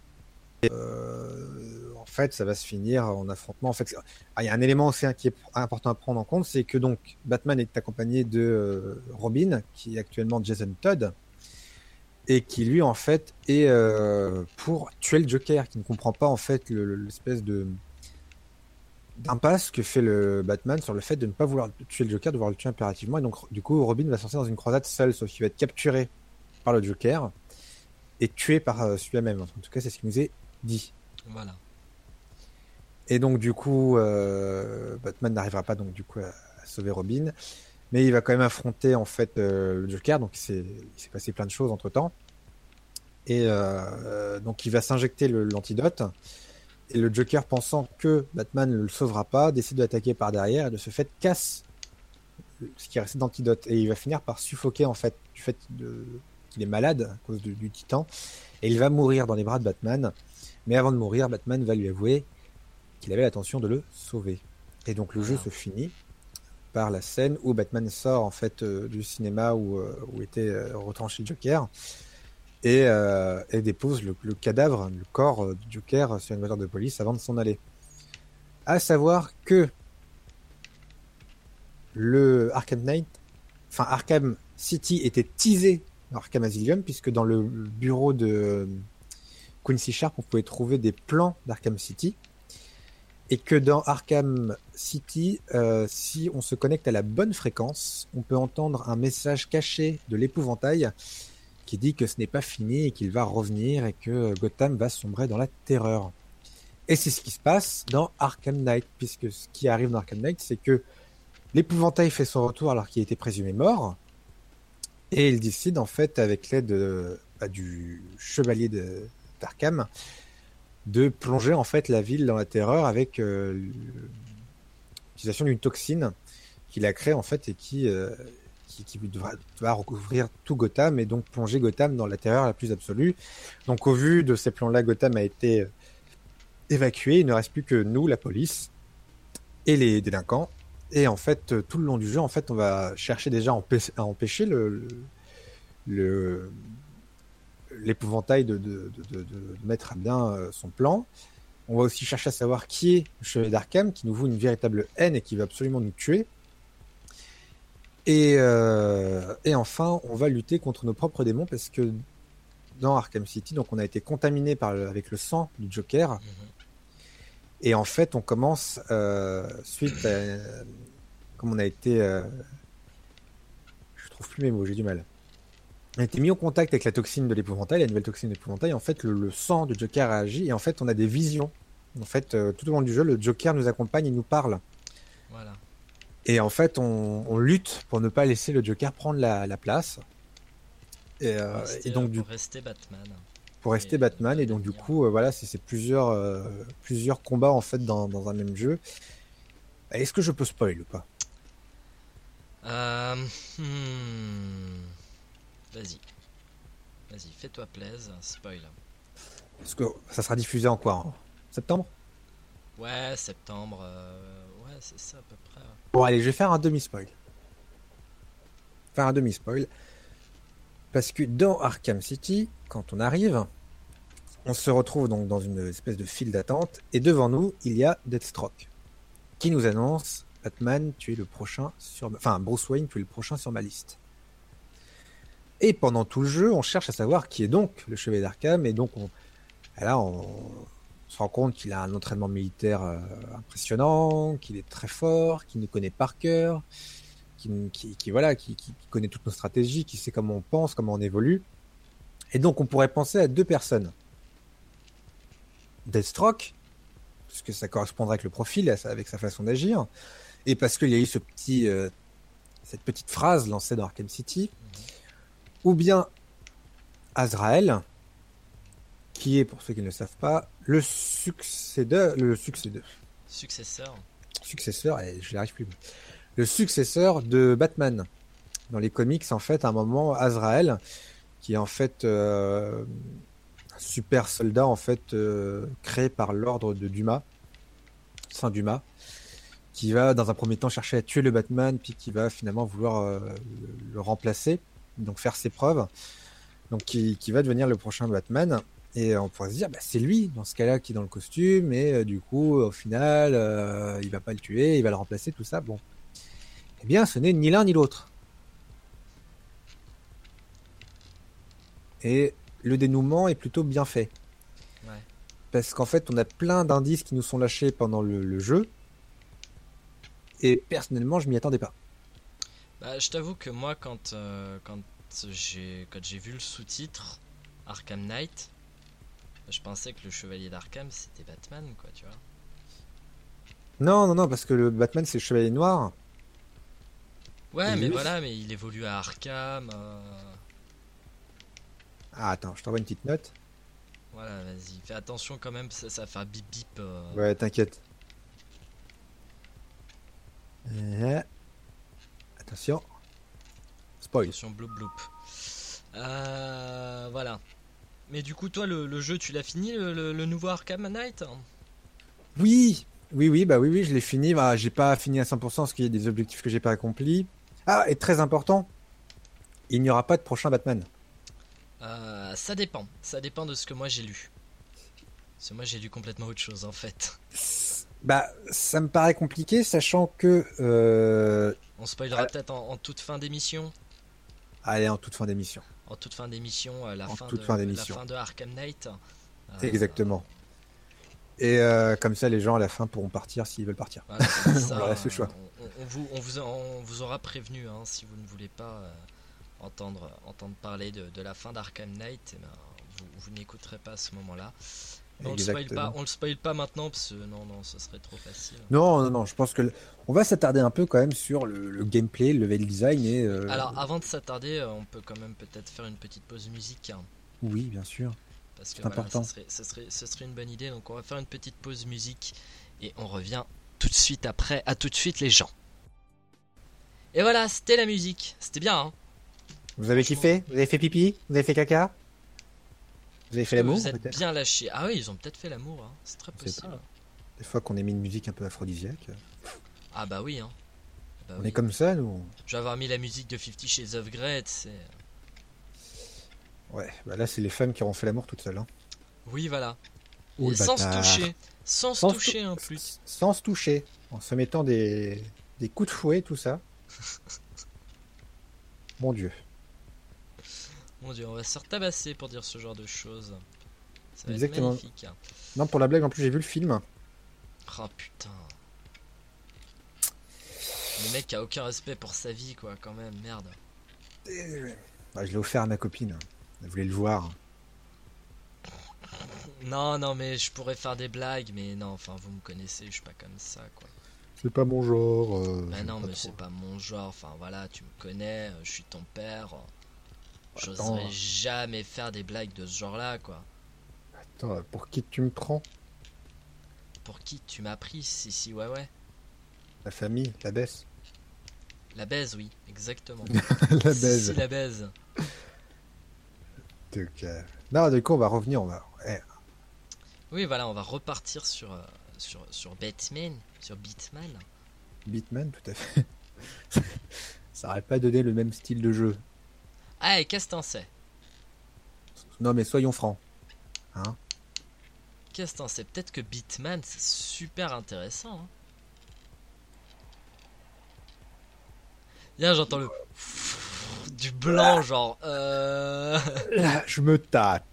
Euh, en fait, ça va se finir en affrontement. En fait, ah, il y a un élément aussi qui est important à prendre en compte, c'est que donc Batman est accompagné de euh, Robin, qui est actuellement Jason Todd, et qui lui en fait est euh, pour tuer le Joker, qui ne comprend pas en fait le- le- l'espèce de d'impasse que fait le Batman sur le fait de ne pas vouloir tuer le Joker, de vouloir le tuer impérativement. Et donc du coup Robin va se lancer dans une croisade seul, sauf qu'il va être capturé par le Joker et tué par euh, celui-là même. En tout cas c'est ce qui nous est dit. Voilà. Et donc du coup euh, Batman n'arrivera pas donc du coup à, à sauver Robin, mais il va quand même affronter en fait euh, le Joker. Donc il s'est, il s'est passé plein de choses entre temps. Et euh, donc il va s'injecter le, l'antidote. Et le Joker, pensant que Batman ne le sauvera pas, décide de l'attaquer par derrière et de ce fait casse ce qui reste d'antidote. Et il va finir par suffoquer en fait du fait de... qu'il est malade à cause de, du titan. Et il va mourir dans les bras de Batman. Mais avant de mourir, Batman va lui avouer qu'il avait l'intention de le sauver. Et donc le Voilà. jeu se finit par la scène où Batman sort en fait euh, du cinéma où, euh, où était euh, retranché le Joker. Et, euh, et dépose le, le cadavre, le corps euh, du Joker sur une voiture de police avant de s'en aller. À savoir que le Arkham Knight, enfin Arkham City était teasé dans Arkham Asylum, puisque dans le bureau de euh, Quincy Sharp, on pouvait trouver des plans d'Arkham City, et que dans Arkham City, euh, si on se connecte à la bonne fréquence, on peut entendre un message caché de l'épouvantail qui dit que ce n'est pas fini et qu'il va revenir et que Gotham va sombrer dans la terreur. Et c'est ce qui se passe dans Arkham Knight, puisque ce qui arrive dans Arkham Knight, c'est que l'épouvantail fait son retour alors qu'il était présumé mort, et il décide en fait, avec l'aide de, bah, du chevalier de, d'Arkham, de plonger en fait la ville dans la terreur avec euh, l'utilisation d'une toxine qu'il a créée en fait et qui... Euh, qui, qui devra, va recouvrir tout Gotham et donc plonger Gotham dans la terreur la plus absolue. Donc au vu de ces plans-là, Gotham a été évacué, il ne reste plus que nous, la police, et les délinquants. Et en fait, tout le long du jeu, en fait, on va chercher déjà à, empê- à empêcher le, le, le- l'épouvantail de, de, de, de, de mettre à bien son plan. On va aussi chercher à savoir qui est le chevalier d'Arkham, qui nous voue une véritable haine et qui veut absolument nous tuer. Et, euh, et enfin, on va lutter contre nos propres démons parce que dans Arkham City, donc on a été contaminé par le, avec le sang du Joker. Mhm. Et en fait, on commence euh, suite à, comme on a été, euh, je trouve plus mes mots, j'ai du mal. On a été mis en contact avec la toxine de l'épouvantail, la nouvelle toxine de l'épouvantail. En fait, le, le sang du Joker réagit et en fait, on a des visions. En fait, euh, tout au long du jeu, le Joker nous accompagne et nous parle. Voilà. Et en fait, on, on lutte pour ne pas laisser le Joker prendre la, la place. Et, euh, Pour rester, et donc, euh, du pour rester Batman. pour rester Et Batman. pas Et donc, du devenir- coup, euh, voilà, c'est, c'est plusieurs, euh, plusieurs combats en fait dans, dans un même jeu. Est-ce que je peux spoil ou pas? Euh, hmm. Vas-y. Vas-y, fais-toi plaisir, spoil. Parce que ça sera diffusé en quoi? En septembre? Ouais, septembre. euh, Ouais, c'est ça à peu près. ouais. Bon, allez, je vais faire un demi-spoil. Faire un demi-spoil. Parce que dans Arkham City, quand on arrive, on se retrouve donc dans une espèce de file d'attente. Et devant nous, il y a Deathstroke. Qui nous annonce: Batman, tu es le prochain sur ma... Enfin, Bruce Wayne, tu es le prochain sur ma liste. Et pendant tout le jeu, on cherche à savoir qui est donc le chevalier d'Arkham. Et donc, on... là, on... on se rend compte qu'il a un entraînement militaire euh, impressionnant, qu'il est très fort, qu'il nous connaît par cœur, qui, qui, qui, voilà, qui, qui connaît toutes nos stratégies, qui sait comment on pense, comment on évolue. Et donc, on pourrait penser à deux personnes. Deathstroke, puisque ça correspondrait avec le profil, avec sa façon d'agir, et parce qu'il y a eu ce petit, euh, cette petite phrase lancée dans Arkham City, ou bien Azrael, qui est, pour ceux qui ne le savent pas, le succédeur, le succédeur, Successeur. successeur, et je n'y arrive plus, le successeur de Batman. Dans les comics, en fait, à un moment, Azrael, qui est en fait euh, un super soldat, en fait, euh, créé par l'ordre de Dumas, Saint Dumas, qui va, dans un premier temps, chercher à tuer le Batman, puis qui va finalement vouloir euh, le, le remplacer, donc faire ses preuves, donc qui, qui va devenir le prochain Batman. Et on pourrait se dire, bah, c'est lui, dans ce cas-là, qui est dans le costume, et euh, du coup, au final, euh, il va pas le tuer, il va le remplacer, tout ça. Bon. Eh bien, ce n'est ni l'un ni l'autre. et le dénouement est plutôt bien fait. Ouais. Parce qu'en fait, on a plein d'indices qui nous sont lâchés pendant le, le jeu, et personnellement, je m'y attendais pas. Bah, je t'avoue que moi, quand, euh, quand j'ai quand j'ai vu le sous-titre Arkham Knight, je pensais que le chevalier d'Arkham c'était Batman, quoi, tu vois. Non, non, non, parce que le Batman, c'est le Chevalier Noir. Ouais, Et mais lui, voilà, mais il évolue à Arkham. euh, ah, attends, je t'envoie une petite note. Voilà, vas-y, fais attention quand même, ça, ça va faire bip bip. euh, Ouais, t'inquiète. Euh, Attention. Spoil. Attention, bloop bloop. Euh, voilà. Mais du coup, toi, le, le jeu, tu l'as fini, le, le- le nouveau Arkham Knight? Oui, oui, oui, bah oui, oui, je l'ai fini. Bah, j'ai pas fini à cent pour cent parce qu'il y a des objectifs que j'ai pas accomplis. Ah, et très important, il n'y aura pas de prochain Batman. Euh, ça dépend. Ça dépend de ce que moi j'ai lu. Parce que moi j'ai lu complètement autre chose en fait. Bah, ça me paraît compliqué, sachant que... Euh... On spoilera peut-être en, en toute fin d'émission. Allez, en toute fin d'émission. En toute fin d'émission, euh, la, En fin toute de, fin la d'émission. fin de Arkham Knight. Euh, Exactement. Et euh, comme ça, les gens à la fin pourront partir s'ils veulent partir. voilà, comme ça, On leur laisse le choix. on, on- on vous, on, vous, on vous aura prévenu hein, si vous ne voulez pas euh, entendre, entendre parler de, de la fin d'Arkham Knight. Eh ben, vous, vous n'écouterez pas à ce moment-là. Mais on le spoil pas, Exactement. on le spoil pas maintenant parce que non, non, ce serait trop facile. Non, non, non, je pense que le- on va s'attarder un peu quand même sur le, le gameplay, le level design et... euh, Alors, avant de s'attarder, euh, on peut quand même peut-être faire une petite pause musique. Hein, Oui, bien sûr. parce que C'est voilà, important. ce serait, ce, serait, ce serait une bonne idée. Donc, on va faire une petite pause musique et on revient tout de suite après. À tout de suite, les gens. Et voilà, c'était la musique. C'était bien, hein. Vous avez Franchement. kiffé? Vous avez fait pipi? Vous avez fait caca? Vous avez fait l'amour, Vous êtes peut-être? bien lâchés. Ah oui, ils ont peut-être fait l'amour. Hein. C'est très Je sais possible. pas. Des fois qu'on ait mis une musique un peu aphrodisiaque. Ah bah oui, hein. Bah On oui. est comme ça, nous. Je vais avoir mis la musique de Fifty Shades of Grey, c'est... Ouais, bah là, c'est les femmes qui auront fait l'amour toutes seules. Hein. Oui, voilà. Ouh, Et le sans se bâtard. toucher. Sans, Sans se se toucher, tou- en plus. Sans se toucher. En se mettant des, des coups de fouet, tout ça. Mon Dieu. Mon dieu, on va se faire tabasser pour dire ce genre de choses. Ça va Exactement. être magnifique. Hein. Non, pour la blague, en plus, j'ai vu le film. Oh putain. Le mec a aucun respect pour sa vie, quoi, quand même, merde. Et, bah, je l'ai offert à ma copine. Elle voulait le voir. Non, non, mais je pourrais faire des blagues, mais non, enfin, vous me connaissez, je suis pas comme ça, quoi. C'est pas mon genre. euh, Bah j'aime non, pas mais trop. c'est pas mon genre, enfin, voilà, tu me connais, euh, je suis ton père. Attends. J'oserais jamais faire des blagues de ce genre-là, quoi. Attends, pour qui tu me prends? Pour qui tu m'as pris? Si, si, ouais, ouais. La famille, la baisse. La baise, oui, exactement. La Si, baise. si, la baise. Donc, euh, non, du coup, on va revenir. On va... eh, Oui, voilà, on va repartir sur, euh, sur, sur Batman, sur Beatman. Beatman, tout à fait. Ça n'aurait pas donné le même style de jeu. Ah, et qu'est-ce que t'en sais? Non, mais soyons francs. Hein? Qu'est-ce que t'en sais? Peut-être que Beatman, c'est super intéressant. Hein. Viens, j'entends le... Du blanc, genre... Euh... Là, je me tâte.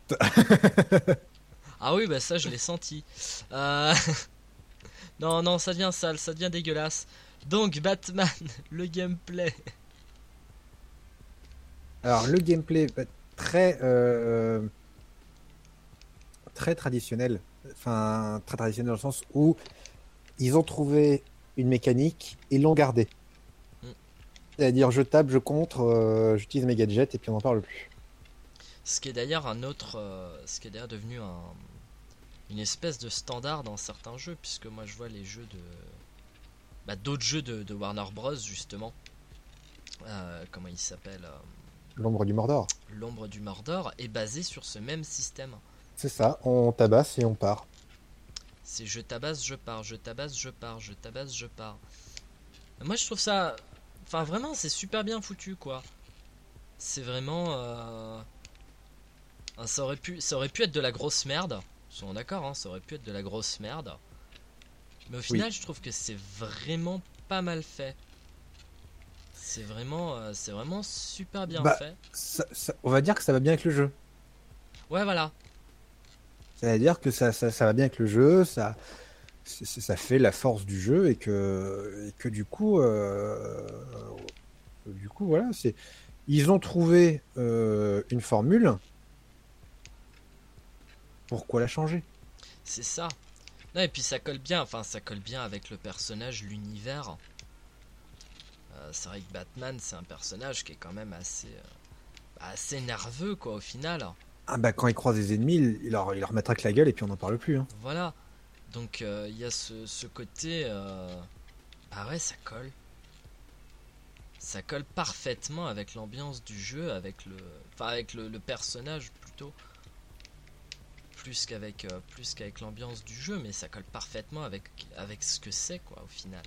Ah oui, bah ça, je l'ai senti. Euh... Non, non, ça devient sale, ça devient dégueulasse. Donc, Batman, le gameplay. Alors, le gameplay, bah, très, euh, très traditionnel. Enfin, très traditionnel dans le sens où ils ont trouvé une mécanique et l'ont gardée. Mm. C'est-à-dire, je tape, je contre, euh, j'utilise mes gadgets et puis on n'en parle plus. Ce qui est d'ailleurs un autre... euh, Ce qui est d'ailleurs devenu un... une espèce de standard dans certains jeux, puisque moi je vois les jeux de... Bah, d'autres jeux de, de Warner Bros, justement. Euh, comment il s'appelle euh, L'ombre du Mordor. L'ombre du Mordor est basé sur ce même système. C'est ça, on tabasse et on part. C'est je tabasse, je pars, je tabasse, je pars, je tabasse, je pars. Moi je trouve ça... Enfin vraiment c'est super bien foutu quoi. C'est vraiment... euh, Ça aurait pu, ça aurait pu être de la grosse merde. Soyons d'accord, hein, ça aurait pu être de la grosse merde. Mais au final je trouve que c'est vraiment pas mal fait. C'est vraiment, euh, c'est vraiment super bien Bah, fait. Ça- ça- on va dire que ça va bien avec le jeu. Ouais, voilà. C'est-à-dire que ça, ça, ça va bien avec le jeu, ça, c'est- c'est- ça fait la force du jeu et que, et que du coup, euh, du coup, voilà, c'est, ils ont trouvé euh, une formule. Pourquoi la changer? C'est ça. Non, et puis ça colle bien, enfin ça colle bien avec le personnage, l'univers. Euh, c'est vrai que Batman, c'est un personnage qui est quand même assez, euh, assez nerveux, quoi, au final. Ah bah quand ils croisent des ennemis, il, il leur, il leur matraque la gueule et puis on n'en parle plus. Hein. Voilà. Donc euh, il y a ce, ce côté. Euh... Ah ouais, ça colle. Ça colle parfaitement avec l'ambiance du jeu, avec le. Enfin, avec le, le personnage plutôt. Plus qu'avec euh, plus qu'avec l'ambiance du jeu, mais ça colle parfaitement avec, avec ce que c'est, quoi, au final.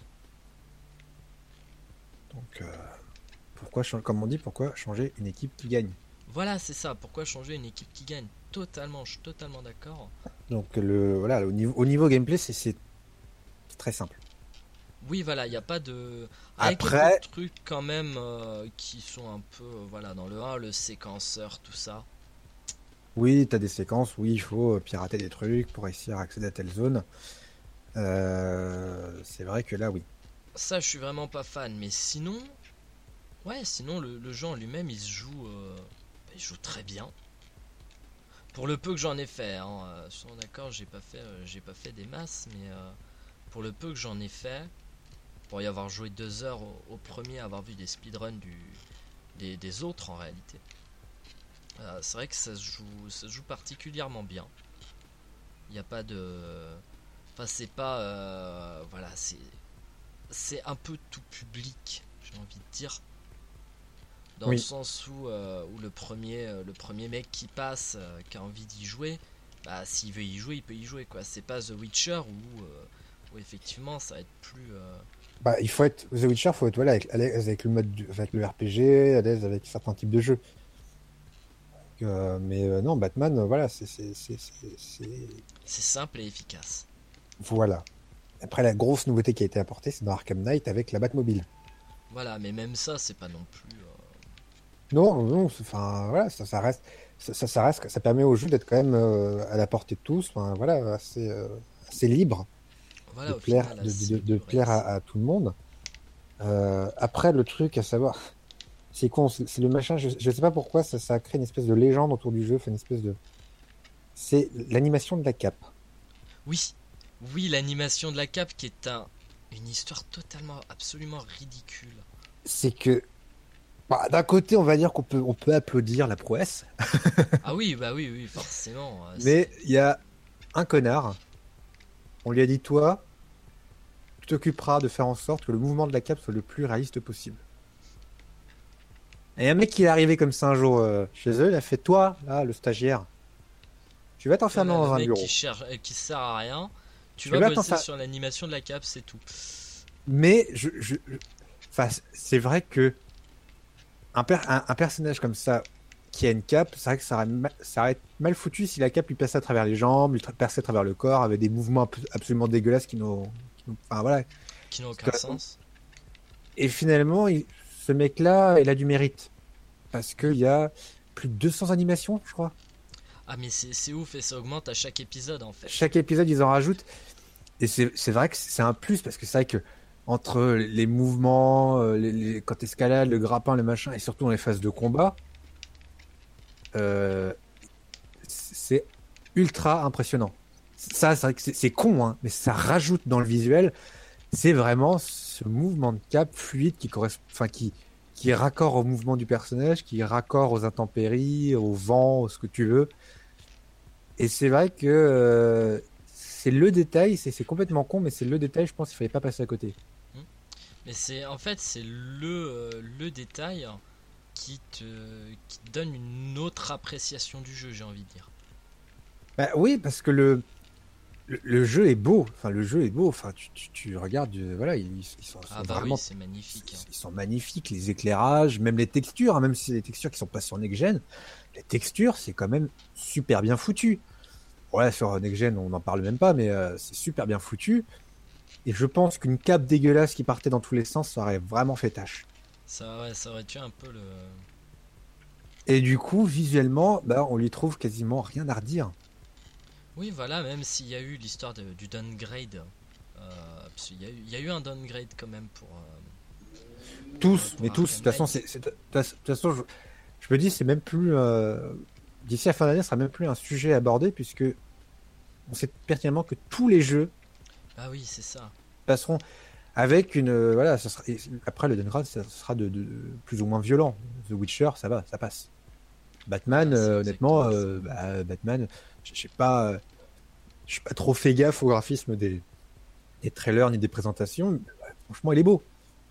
Donc, euh, pourquoi, chan- comme on dit, pourquoi changer une équipe qui gagne? Voilà, c'est ça. Pourquoi changer une équipe qui gagne? Totalement, je suis totalement d'accord. Donc, le, voilà, au niveau, au niveau gameplay, c'est c'est très simple. Oui, voilà, il n'y a pas de. Ah, il y a quelques Après, trucs quand même euh, qui sont un peu. euh, Voilà, dans le un, le séquenceur, tout ça. oui, tu as des séquences où il faut pirater des trucs pour réussir à accéder à telle zone. Euh, c'est vrai que là, oui. Ça, je suis vraiment pas fan, mais sinon. Ouais, sinon, le, le jeu en lui-même, il se joue. euh, Il joue très bien. Pour le peu que j'en ai fait, hein, euh, soyons d'accord, j'ai pas fait, euh, j'ai pas fait des masses, mais euh, pour le peu que j'en ai fait, pour y avoir joué deux heures au, au premier, avoir vu des speedruns du, des, des autres en réalité, euh, c'est vrai que ça se joue, ça se joue particulièrement bien. Il n'y a pas de, enfin c'est pas, euh, voilà, c'est, c'est un peu tout public, j'ai envie de dire, dans le Oui. sens où, euh, où le premier, euh, le premier mec qui passe, euh, qui a envie d'y jouer, bah s'il veut y jouer, il peut y jouer quoi. C'est pas The Witcher où, euh, où effectivement ça va être plus, euh, Bah, il faut être The Witcher, faut être voilà, avec, à l'aise avec le mode, du- avec le R P G, à l'aise avec certains types de jeux. Euh, mais euh, non, Batman, euh, voilà, c'est, c'est, c'est, c'est- c'est- c'est simple et efficace. voilà. Après, la grosse nouveauté qui a été apportée, c'est dans Arkham Knight avec la Batmobile. Voilà, mais même ça c'est pas non plus, euh, Non, non, c'est- enfin, voilà, ça, ça reste, ça, ça, ça reste, ça permet au jeu d'être quand même euh, à la portée de tous, enfin, voilà, assez, euh, assez libre de voilà au plaire, final de, assez de- de libre et plaire à, assez. à tout le monde. Euh, après, le truc à savoir, c'est con, c'est c'est le machin, je, je sais pas pourquoi ça, ça a créé une espèce de légende autour du jeu, enfin, une espèce de, c'est l'animation de la cape. Oui, oui, l'animation de la cape qui est un, une histoire totalement, absolument ridicule. C'est que, bah, d'un côté, on va dire qu'on peut, on peut applaudir la prouesse, Ah oui, bah oui, oui, forcément, euh, c'est. mais il y a un connard, on lui a dit, toi, tu t'occuperas de faire en sorte que le mouvement de la cape soit le plus réaliste possible. Et un mec qui est arrivé comme ça un jour euh, chez eux, il a fait, toi, là, le stagiaire, tu vas t'enfermer Voilà, le dans un mec qui bureau. cherche, euh, qui sert à rien. Tu Tu vas vas bosser t'enfermer. sur l'animation de la cape, c'est tout. Mais je, je, je- enfin, c'est vrai que un, per- un, un personnage comme ça qui a une cape, c'est vrai que ça aurait, ma- ça aurait été mal foutu si la cape lui passait à travers les jambes, lui tra- passait à travers le corps, avec des mouvements ab- absolument dégueulasses qui n'ont, qui n'ont- enfin voilà. Qui n'a Qui aucun correspondent. sens. Et finalement, il- ce mec-là, il a du mérite parce qu'il y a plus de deux cents animations, je crois. Ah, mais c'est c'est ouf et ça augmente à chaque épisode en fait. Chaque épisode, ils en rajoutent. Et c'est c'est vrai que c'est un plus parce que c'est vrai que entre les mouvements, euh, les, les- quand t'escalades, le grappin, le machin, et surtout dans les phases de combat, euh, c'est ultra impressionnant. Ça, c'est vrai que c'est c'est con, hein, mais ça rajoute dans le visuel. C'est vraiment ce mouvement de cap fluide qui correspond, enfin qui qui est raccord au mouvement du personnage, qui est raccord aux intempéries, au vent, ce que tu veux. Et c'est vrai que euh, c'est le détail, c'est c'est complètement con, mais c'est le détail, je pense qu'il fallait pas passer à côté. Hmm. Mais c'est en fait c'est le, euh, le détail qui te, qui te donne une autre appréciation du jeu, j'ai envie de dire. Bah oui, parce que le, le, le jeu est beau. Enfin, le jeu est beau. Enfin, tu, tu, tu regardes, euh, voilà, ils, ils sont, Ah sont bah oui, vraiment, c'est magnifique, hein. ils sont magnifiques, les éclairages, même les textures, hein, même si c'est des textures qui sont pas sur Next Gen, les textures, c'est quand même super bien foutu. Voilà, sur Next Gen, on n'en parle même pas, mais euh, c'est super bien foutu. Et je pense qu'une cape dégueulasse qui partait dans tous les sens, ça aurait vraiment fait tâche. Ça, ouais, ça aurait tué un peu le, Et du coup, visuellement, bah, on lui trouve quasiment rien à redire. Oui, voilà, même s'il y a eu l'histoire de- du downgrade. Euh, parce qu'il y a eu, il y a eu un downgrade quand même pour, euh, pour, euh, Tous, pour mais tous. De Arkham toute façon, Knight. c'est, c'est- de toute façon, je, je me dis, c'est même plus. euh, d'ici à la fin d'année, ce sera même plus un sujet abordé, puisque on sait pertinemment que tous les jeux Ah oui, c'est ça. passeront avec une. euh, voilà, ça sera, et après, le downgrade, ça sera de, de- plus ou moins violent. The Witcher, ça va, ça passe. Batman, Voilà, c'est euh, honnêtement, exactement ça. euh, bah, Batman, je je sais pas. euh, Je suis pas trop fait gaffe au graphisme des, des trailers ni des présentations. Mais, ouais, franchement, il est beau.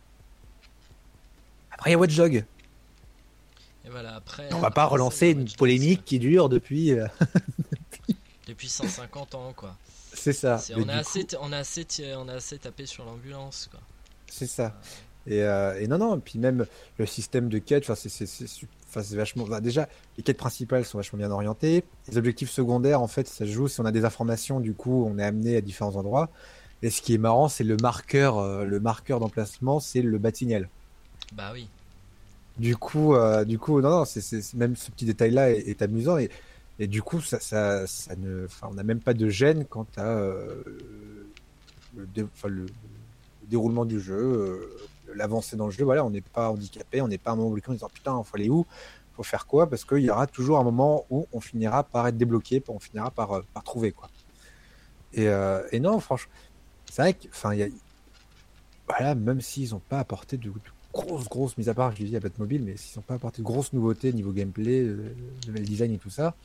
Après, il y a Watch Dogs. Et voilà, après, On va pas après ça, il y relancer a une Watch Dogs, quoi. polémique qui dure depuis. euh, Depuis cent cinquante ans, quoi. C'est ça. C'est, Mais on a du assez, coup, t- on a assez, t- on a assez tapé sur l'ambulance, quoi. c'est ça. Euh, Et, euh, et non, non. Puis même le système de quête, enfin, c'est, c'est, c'est, su- enfin, c'est vachement. Enfin, déjà, les quêtes principales sont vachement bien orientées. Les objectifs secondaires, en fait, ça se joue si on a des informations. Du coup, on est amené à différents endroits. Et ce qui est marrant, c'est le marqueur, euh, le marqueur d'emplacement, c'est le batignolles. Bah oui. Du coup, euh, du coup, non, non, c'est, c'est, c'est- même ce petit détail-là est, est amusant et, et du coup, ça, ça, ça ne, enfin, on n'a même pas de gêne quant à euh, le, dé- enfin, le- le déroulement du jeu, euh, l'avancée dans le jeu. Voilà, on n'est pas handicapé, on n'est pas à un moment bloqué en disant putain, il faut aller où, faut faire quoi, parce qu'il y aura toujours un moment où on finira par être débloqué, on finira par, euh, par trouver quoi. Et, euh, et non, franchement, c'est vrai que, enfin, il y a, voilà, même s'ils n'ont pas apporté de, de grosses, grosses, mis à part, je dis à Batmobile, mais s'ils n'ont pas apporté de grosses nouveautés niveau gameplay, euh, level design et tout ça,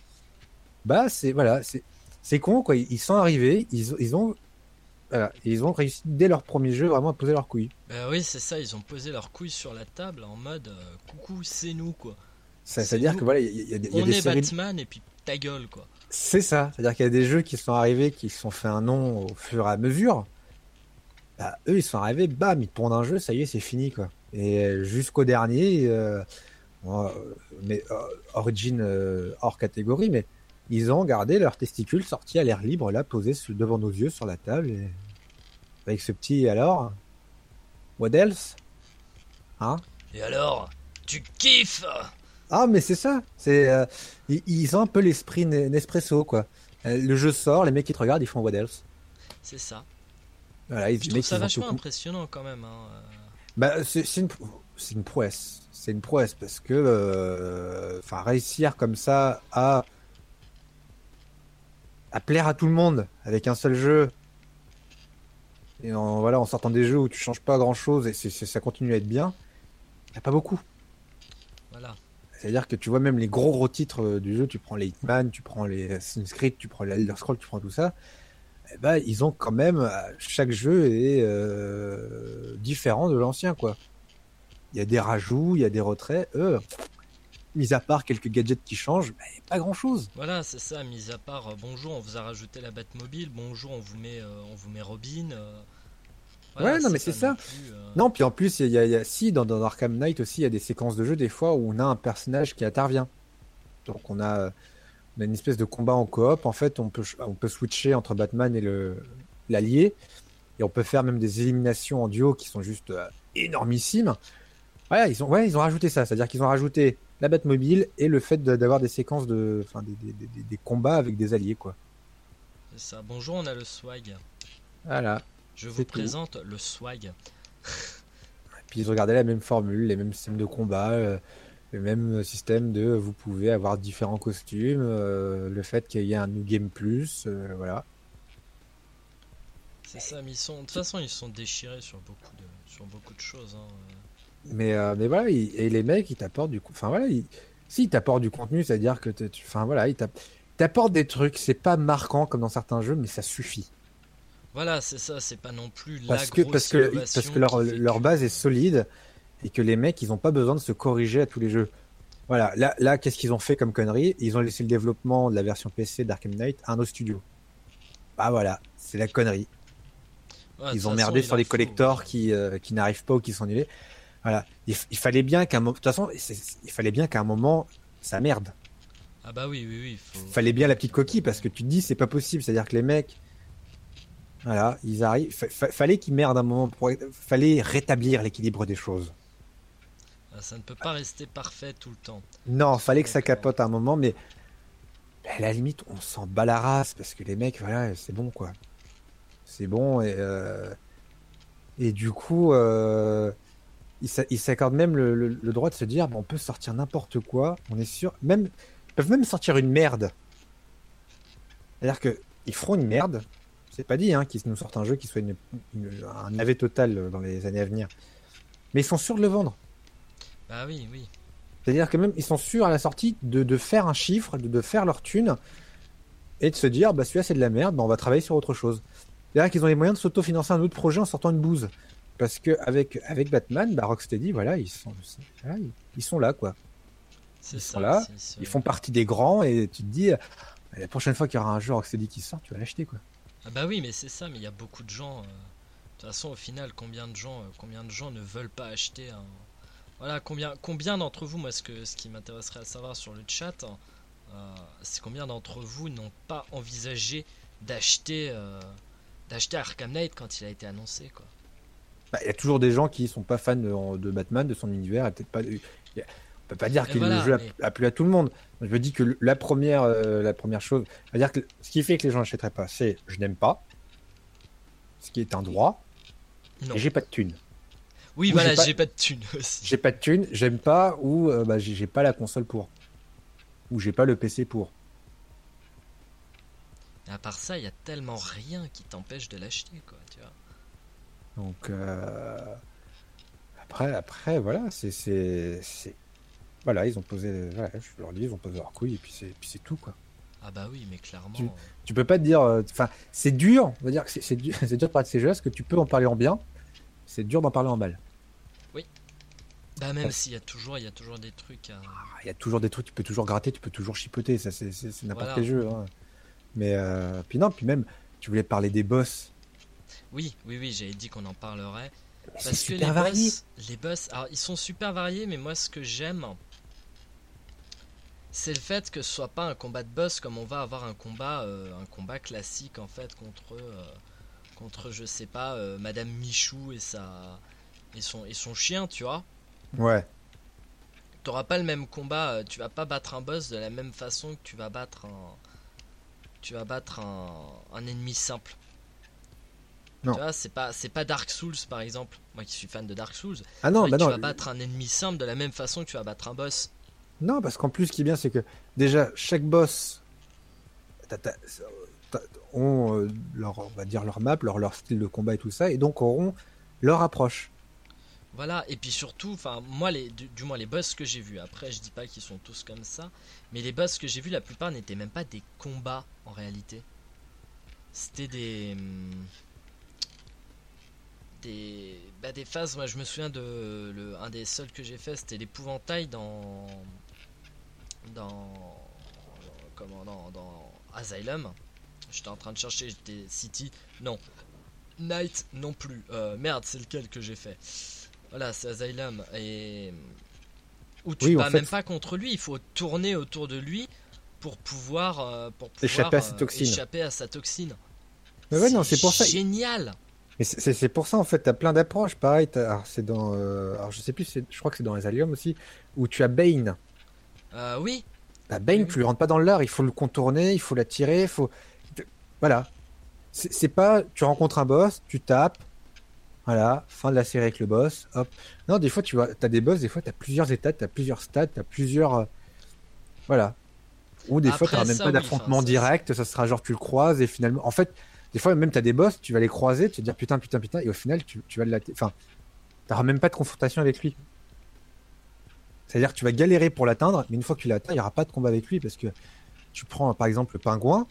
bah c'est voilà, c'est c'est con quoi. Ils sont arrivés, ils, ont- ils ont voilà, ils ont réussi dès leur premier jeu vraiment à poser leurs couilles. Bah oui, c'est ça, ils ont posé leurs couilles sur la table en mode euh, coucou, c'est nous, quoi. Ça, C'est c'est-à-dire nous, que voilà, il y, a il y a des il y a on des est séries, Batman et puis ta gueule, quoi. c'est ça, c'est-à-dire qu'il y a des jeux qui sont arrivés, qui se sont fait un nom au fur et à mesure. Bah, eux, ils sont arrivés, bam, ils te pondent un jeu, ça y est, c'est fini quoi. Et euh, jusqu'au dernier. euh, Bon, euh, mais euh, Origin euh, hors catégorie, mais ils ont gardé leurs testicules sortis à l'air libre, là, posés sur- devant nos yeux sur la table, et avec ce petit alors, what else? Hein? Et alors, tu kiffes? Ah, mais c'est ça, c'est euh, ils, ils ont un peu l'esprit Ne- Nespresso, quoi. Euh, Le jeu sort, les mecs qui te regardent, ils font what else? C'est ça. Voilà, ils, Je les trouve mecs, ça ils ont tout vachement compris. impressionnant quand même, hein. euh. Bah, c'est c'est une, c'est une prouesse. C'est une prouesse parce que, euh, enfin, réussir comme ça à, à plaire à tout le monde avec un seul jeu. Et en, voilà, en sortant des jeux où tu changes pas grand chose et c'est, c'est- ça continue à être bien, il n'y a pas beaucoup. Voilà. C'est-à-dire que tu vois même les gros gros titres euh, du jeu, tu prends les Hitman, tu prends les Assassin's Creed, tu prends les Elder Scrolls, tu prends tout ça, eh ben, ils ont quand même, euh, chaque jeu est euh, différent de l'ancien, quoi. Il y a des rajouts, il y a des retraits, eux, mis à part quelques gadgets qui changent, bah, y a pas grand-chose. Voilà, c'est ça, mis à part euh, bonjour, on vous a rajouté la Batmobile, bonjour, on vous met, euh, on vous met Robin. euh, Voilà, Ouais, non, mais c'est c'est pas non ça. plus. euh, Non, puis en plus, il y a, il y a- si, dans, dans Arkham Knight aussi, il y a des séquences de jeu, des fois, où on a un personnage qui intervient. Donc on a, on a une espèce de combat en coop. En fait, on peut, on peut switcher entre Batman et le l'allié. Et on peut faire même des éliminations en duo qui sont juste euh, énormissimes. Voilà, ils ont, ouais, ils ont rajouté ça. C'est-à-dire qu'ils ont rajouté la Batmobile et le fait de- d'avoir des séquences de, enfin, des, des, des- des combats avec des alliés, quoi. C'est ça. Bonjour, on a le swag. Voilà, Je vous c'est tout. présente le swag. Puis ils ont gardé la même formule, les mêmes systèmes de combat, euh, le même système de vous pouvez avoir différents costumes, euh, le fait qu'il y ait un New Game Plus, euh, voilà. C'est ça, mais ils sont. De toute façon, ils sont déchirés sur beaucoup de, sur beaucoup de choses, hein. Mais, euh, mais voilà, ils- et les mecs, ils t'apportent du coup. Enfin voilà, ils, si, ils t'apportent du contenu, c'est-à-dire que t'es- tu. Enfin voilà, ils t'app- t'apportent des trucs, c'est pas marquant comme dans certains jeux, mais ça suffit. Voilà, c'est ça. C'est pas non plus la Parce que, parce grosse que, parce que innovation leur, qui fait leur que. base est solide et que les mecs, ils ont pas besoin de se corriger à tous les jeux. Voilà, là, là qu'est-ce qu'ils ont fait comme connerie? Ils ont laissé le développement de la version P C d'Arkham Knight à un autre studio. Bah voilà, c'est la connerie. Ouais, de toute Ils ont façon, merdé il sur en les faut. euh. collectors qui, euh, qui n'arrivent pas ou qui sont annulés. Voilà, il, f- il fallait bien qu'à un moment, de toute façon, c'est- c'est- il fallait bien qu'à un moment, ça merde. Ah bah oui, oui, oui. Il Faut, fallait faut bien bien la petite que- coquille parce que tu te dis, c'est pas possible. C'est-à-dire que les mecs, voilà, ils arrivent. fa- fa- fallait qu'ils merdent un moment. Pour... Fallait rétablir l'équilibre des choses. Ah, ça ne peut pas rester parfait tout le temps. Non, fallait que ça Donc, euh, capote à un moment, mais à la limite, on s'en bat la race parce que les mecs, voilà, c'est bon quoi. C'est bon et, euh, et du coup, euh, ils s'a- ils s'accordent même le, le- le droit de se dire, bon, on peut sortir n'importe quoi, on est sûr. Même, ils peuvent même sortir une merde. C'est-à-dire que ils feront une merde. C'est pas dit hein, qu'ils nous sortent un jeu qui soit une- une- un navet total dans les années à venir. Mais ils sont sûrs de le vendre. bah oui, oui. C'est-à-dire que même ils sont sûrs à la sortie de, de faire un chiffre, de, de faire leur thune et de se dire, bah celui-là c'est de la merde, bah, on va travailler sur autre chose. C'est-à-dire qu'ils ont les moyens de s'autofinancer un autre projet en sortant une bouse. Parce que avec, avec Batman, bah, Rocksteady, voilà, ils sont, voilà, ils, ils sont là, quoi. C'est Ils sont ça. là, C'est ce- ils font partie des grands, et tu te dis, euh, la prochaine fois qu'il y aura un jeu Rocksteady qui sort, tu vas l'acheter, quoi. Ah bah oui, mais c'est ça. Mais il y a beaucoup de gens. euh, De toute façon, au final, combien de gens, euh, combien de gens ne veulent pas acheter un. Voilà, combien, combien d'entre vous, moi, ce que, ce qui m'intéresserait à savoir sur le chat, hein, euh, c'est combien d'entre vous n'ont pas envisagé d'acheter, euh, d'acheter Arkham Knight quand il a été annoncé, quoi. Bah, il y a toujours des gens qui sont pas fans de, de Batman, de son univers, et peut-être pas. il y a- on peut pas dire Et que le voilà, jeu a, mais a plu à tout le monde. Je me dis que le- la première, euh, la première chose, c'est-à-dire que ce qui fait que les gens n'achèteraient pas, c'est je n'aime pas, ce qui est un droit, non. et j'ai pas de thune. Oui, Ou voilà, j'ai pas, j'ai pas de thunes aussi. j'ai pas de thune, j'aime pas, ou euh, bah, j'ai j'ai pas la console pour, ou j'ai pas le P C pour. Mais à part ça, il y a tellement rien qui t'empêche de l'acheter, quoi, tu vois. Donc euh, après, après, voilà, c'est, c'est, c'est- voilà, ils ont posé, voilà, je leur dis, ils ont posé leur couille, et puis c'est, puis c'est tout, quoi. Ah bah oui, mais clairement. Tu, euh, tu peux pas te dire, euh, enfin, c'est dur, on va dire que c'est c'est dur, c'est dur de parler de ces jeux-là, parce que tu peux en parler en bien, c'est dur d'en parler en mal. Oui. Bah même Parce s'il y a toujours, il y a toujours des trucs à. qu'il y a toujours des trucs, tu peux toujours gratter, tu peux toujours chipoter, ça c'est c'est- c'est n'importe Voilà. quel jeu, hein. Mais euh, puis non, puis même, tu voulais parler des boss, Oui, oui, oui, j'avais dit qu'on en parlerait. mais c'est Parce que super les varié. boss, les boss, alors ils sont super variés, mais moi ce que j'aime, c'est le fait que ce soit pas un combat de boss comme on va avoir un combat, euh, un combat classique en fait contre, euh, contre je sais pas, euh, Madame Michou et sa et son et son chien, tu vois. Ouais, T'auras pas le même combat, euh, tu vas pas battre un boss de la même façon que tu vas battre un, tu vas battre un, un ennemi simple. Tu non. vois, c'est pas, c'est pas Dark Souls par exemple. Moi qui suis fan de Dark Souls, Ah c'est non, vrai bah que tu non, vas battre un ennemi simple de la même façon que tu vas battre un boss. non, parce qu'en plus, ce qui est bien, c'est que déjà, chaque boss t'as- t'as- t'as- ont euh, leur, on va dire leur map, leur, leur style de combat et tout ça, et donc auront leur approche. Voilà, et puis surtout, enfin, moi, les, du, du moins les boss que j'ai vus, après, je dis pas qu'ils sont tous comme ça, mais les boss que j'ai vus, la plupart n'étaient même pas des combats en réalité. C'était des. hum, Des, bah, des phases, moi je me souviens de. Le, un des seuls que j'ai fait, c'était l'épouvantail dans. Dans. Comment, dans, dans Asylum. J'étais en train de chercher, j'étais City. Non. Night non plus. Euh, merde, c'est lequel que j'ai fait. Voilà, c'est Asylum. Et. Où tu te Oui, en bats même fait, pas contre lui, il faut tourner autour de lui pour pouvoir, euh, pour pouvoir échapper à cette euh, toxine. échapper à sa toxine. Mais ouais, C'est non, c'est pour ça. génial! Mais c'est c'est- c'est pour ça, en fait, t'as plein d'approches. Pareil, t'as- alors, c'est dans. euh, alors, je sais plus, c'est- je crois que c'est dans les Allium aussi, où tu as Bane. Euh, oui, Bah, oui, Bane, oui. tu lui rentres pas dans l'art, il faut le contourner, il faut l'attirer, il faut. Voilà. C'est c'est pas. Tu rencontres un boss, tu tapes, voilà, fin de la série avec le boss, hop. Non, des fois, tu vois, t'as des boss, des fois, t'as plusieurs états, t'as plusieurs stats, t'as plusieurs. euh, Voilà. Ou des fois, Après t'auras même ça, pas oui, enfin, d'affrontement ça, c'est- direct, ça sera genre tu le croises et finalement. En fait, des fois, même t'as des boss, tu vas les croiser, tu vas te dire putain, putain, putain, et au final, tu, tu vas le latter. Enfin, t'auras même pas de confrontation avec lui. C'est-à-dire que tu vas galérer pour l'atteindre, mais une fois que tu l'atteins, il n'y aura pas de combat avec lui parce que tu prends par exemple le pingouin.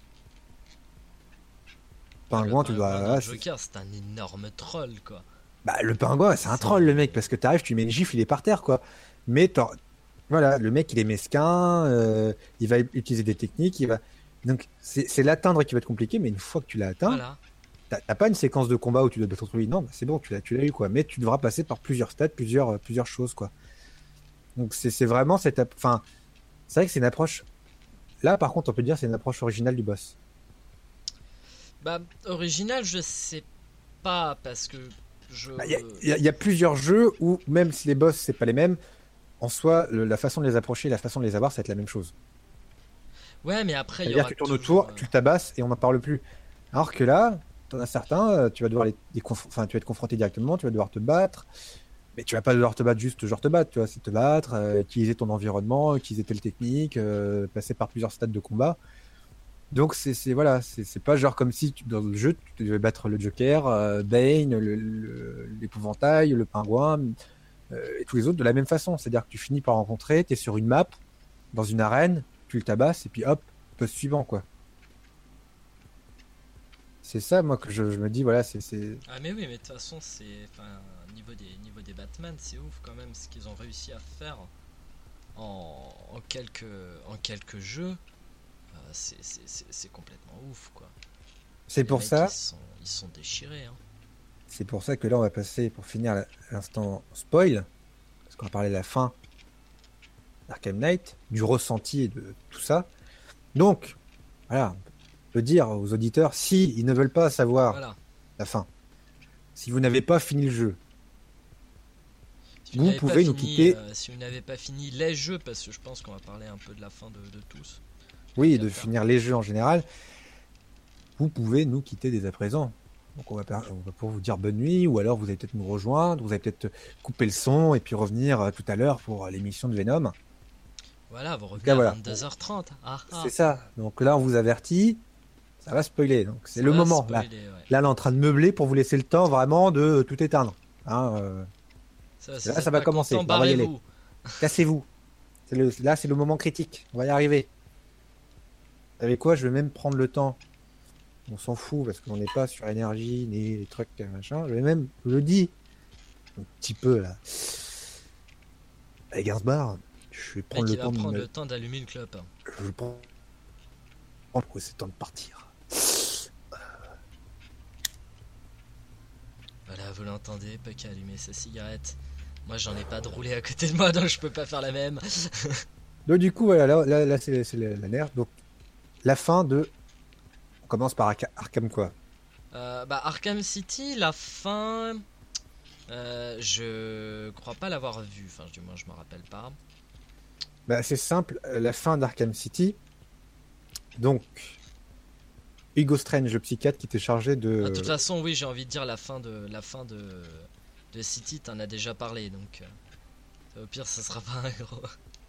Ah, le Pingouin, tu pingouin dois. dans ah, c'est- Joker, c'est un énorme troll, quoi. Bah, le pingouin, c'est un C'est- troll, le mec, parce que t'arrives, tu lui mets une gifle, il est par terre, quoi. Mais t'en- voilà, le mec, il est mesquin, euh, il va utiliser des techniques, il va. Donc, c'est c'est l'atteindre qui va être compliqué, mais une fois que tu l'as atteint, Voilà. t'as t'as pas une séquence de combat où tu dois te battre contre lui. Non, bah, c'est bon, tu l'as tu l'as eu, quoi. Mais tu devras passer par plusieurs stades, plusieurs, euh, plusieurs choses, quoi. Donc, c'est c'est vraiment cette. app- Enfin, c'est vrai que c'est une approche. Là, par contre, on peut dire que c'est une approche originale du boss. Bah, original, je sais pas, parce que je. Bah, Il y, a- il y a- il y a plusieurs jeux où, même si les boss, c'est pas les mêmes, en soi, le- la façon de les approcher, la façon de les avoir, ça va être la même chose. Ouais, mais après, il y C'est-à-dire aura que tu tournes toujours. autour, euh, tu tabasses et on n'en parle plus. Alors que là, t'en as certains, euh, tu vas devoir les, les conf- enfin, tu vas être confronté directement, tu vas devoir te battre, mais tu vas pas devoir te battre juste genre te battre, tu vois, c'est te battre, euh, utiliser ton environnement, utiliser telle technique, euh, passer par plusieurs stades de combat. Donc c'est c'est- voilà, c'est c'est pas genre comme si tu- dans le jeu tu devais battre le Joker, euh, Bane, le- le- l'épouvantail, le pingouin euh, et tous les autres de la même façon. C'est-à-dire que tu finis par rencontrer, tu es sur une map, dans une arène, tu le tabasses et puis hop, poste suivant quoi. C'est ça moi que je, je me dis voilà, c'est c'est Ah, mais oui, mais de toute façon, c'est. Enfin, niveau des, niveau des Batman, c'est ouf quand même ce qu'ils ont réussi à faire en, en quelques, en quelques jeux. Euh, c'est c'est- c'est- c'est complètement ouf, quoi. c'est Les pour mecs, ils ça, sont, ils sont déchirés, hein. c'est pour ça que là on va passer pour finir la- l'instant spoil parce qu'on va parler de la fin d'Arkham Knight, du ressenti et de tout ça. Donc voilà, on peut dire aux auditeurs si ils ne veulent pas savoir Voilà. la fin. Si vous n'avez pas fini le jeu, Si vous vous n'avez pas pouvez nous fini, quitter, euh, si vous n'avez pas fini les jeux, parce que je pense qu'on va parler un peu de la fin de, de tous. Tant oui, qu'à de faire. finir les jeux en général, vous pouvez nous quitter dès à présent. Donc on va, per- on va pouvoir vous dire bonne nuit, ou alors vous allez peut-être nous rejoindre, vous allez peut-être couper le son et puis revenir euh, tout à l'heure pour euh, l'émission de Venom. En Voilà, vous tout revenez cas, à voilà, vingt-deux heures trente. Ah c'est ah, ça. Donc là, on vous avertit, ça va spoiler. Donc c'est ça le va moment. Là, spoiler, ouais. là, on est en train de meubler pour vous laisser le temps vraiment de tout éteindre. Hein, euh, Ça, c'est si là, vous ça êtes va pas commencer. content, Là, on va y aller. barrez-vous. Cassez-vous. C'est le, là, c'est le moment critique. On va y arriver. Vous savez quoi? Je vais même prendre le temps. On s'en fout parce qu'on n'est pas sur énergie ni les trucs euh, machin. Je vais même, je le dis, un petit peu là. Avec Gainsbourg, je vais Le prendre mec, le il va temps de prendre me... le temps d'allumer une clope. Je prends... Oh, c'est temps de partir. Voilà, vous l'entendez, pas qu'à allumer sa cigarette. Moi, j'en ai pas de roulé à côté de moi, donc je peux pas faire la même. Donc du coup, voilà, là, là, là, c'est c'est la, la nerf. Donc la fin de... On commence par Arca- Arkham quoi? Euh, bah, Arkham City, la fin. Euh, je crois pas l'avoir vue. Enfin, du moins, je me rappelle pas. Bah, c'est simple, euh, la fin d'Arkham City. Donc, Hugo Strange, le psychiatre qui était chargé Ah, de toute de... façon, oui, j'ai envie de dire la fin de la fin de de City. T'en as déjà parlé, donc euh, au pire, ça sera pas un gros.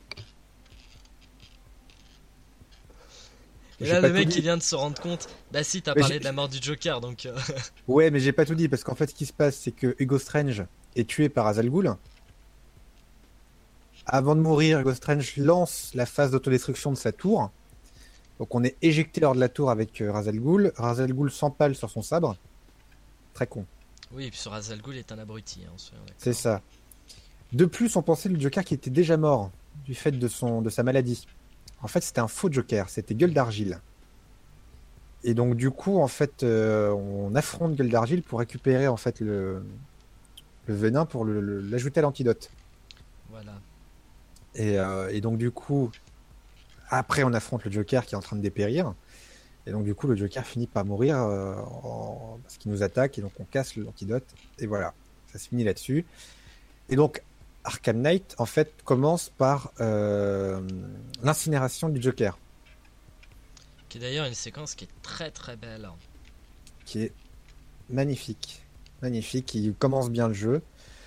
Et J'ai là, pas le tout mec, dit. il vient de se rendre compte. Bah, si, t'as Mais parlé j'ai- de la mort du Joker, donc. euh, Ouais, mais j'ai pas tout dit parce qu'en fait, ce qui se passe, c'est que Hugo Strange est tué par Hazal Ghul. Avant de mourir, Hugo Strange lance la phase d'autodestruction de sa tour. Donc, on est éjecté hors de la tour avec euh, Ra's al Ghul. Ra's al Ghul s'empale sur son sabre. Très con. Oui, et puis sur Ra's al Ghul est un abruti, hein, soyons d'accord. C'est ça. De plus, on pensait le Joker qui était déjà mort du fait de, son, de sa maladie. En fait, c'était un faux Joker. C'était Gueule d'Argile. Et donc, du coup, en fait, euh, on affronte Gueule d'Argile pour récupérer en fait le, le venin pour le- le- l'ajouter à l'antidote. Voilà. Et, euh, et donc, du coup, après, on affronte le Joker qui est en train de dépérir. Et donc, du coup, le Joker finit par mourir euh, en- parce qu'il nous attaque. Et donc, on casse l'antidote. Et voilà, ça se finit là-dessus. Et donc, Arkham Knight, en fait, commence par euh, l'incinération du Joker, Qui est d'ailleurs une séquence qui est très très belle, hein. qui est magnifique. Magnifique, il commence bien le jeu.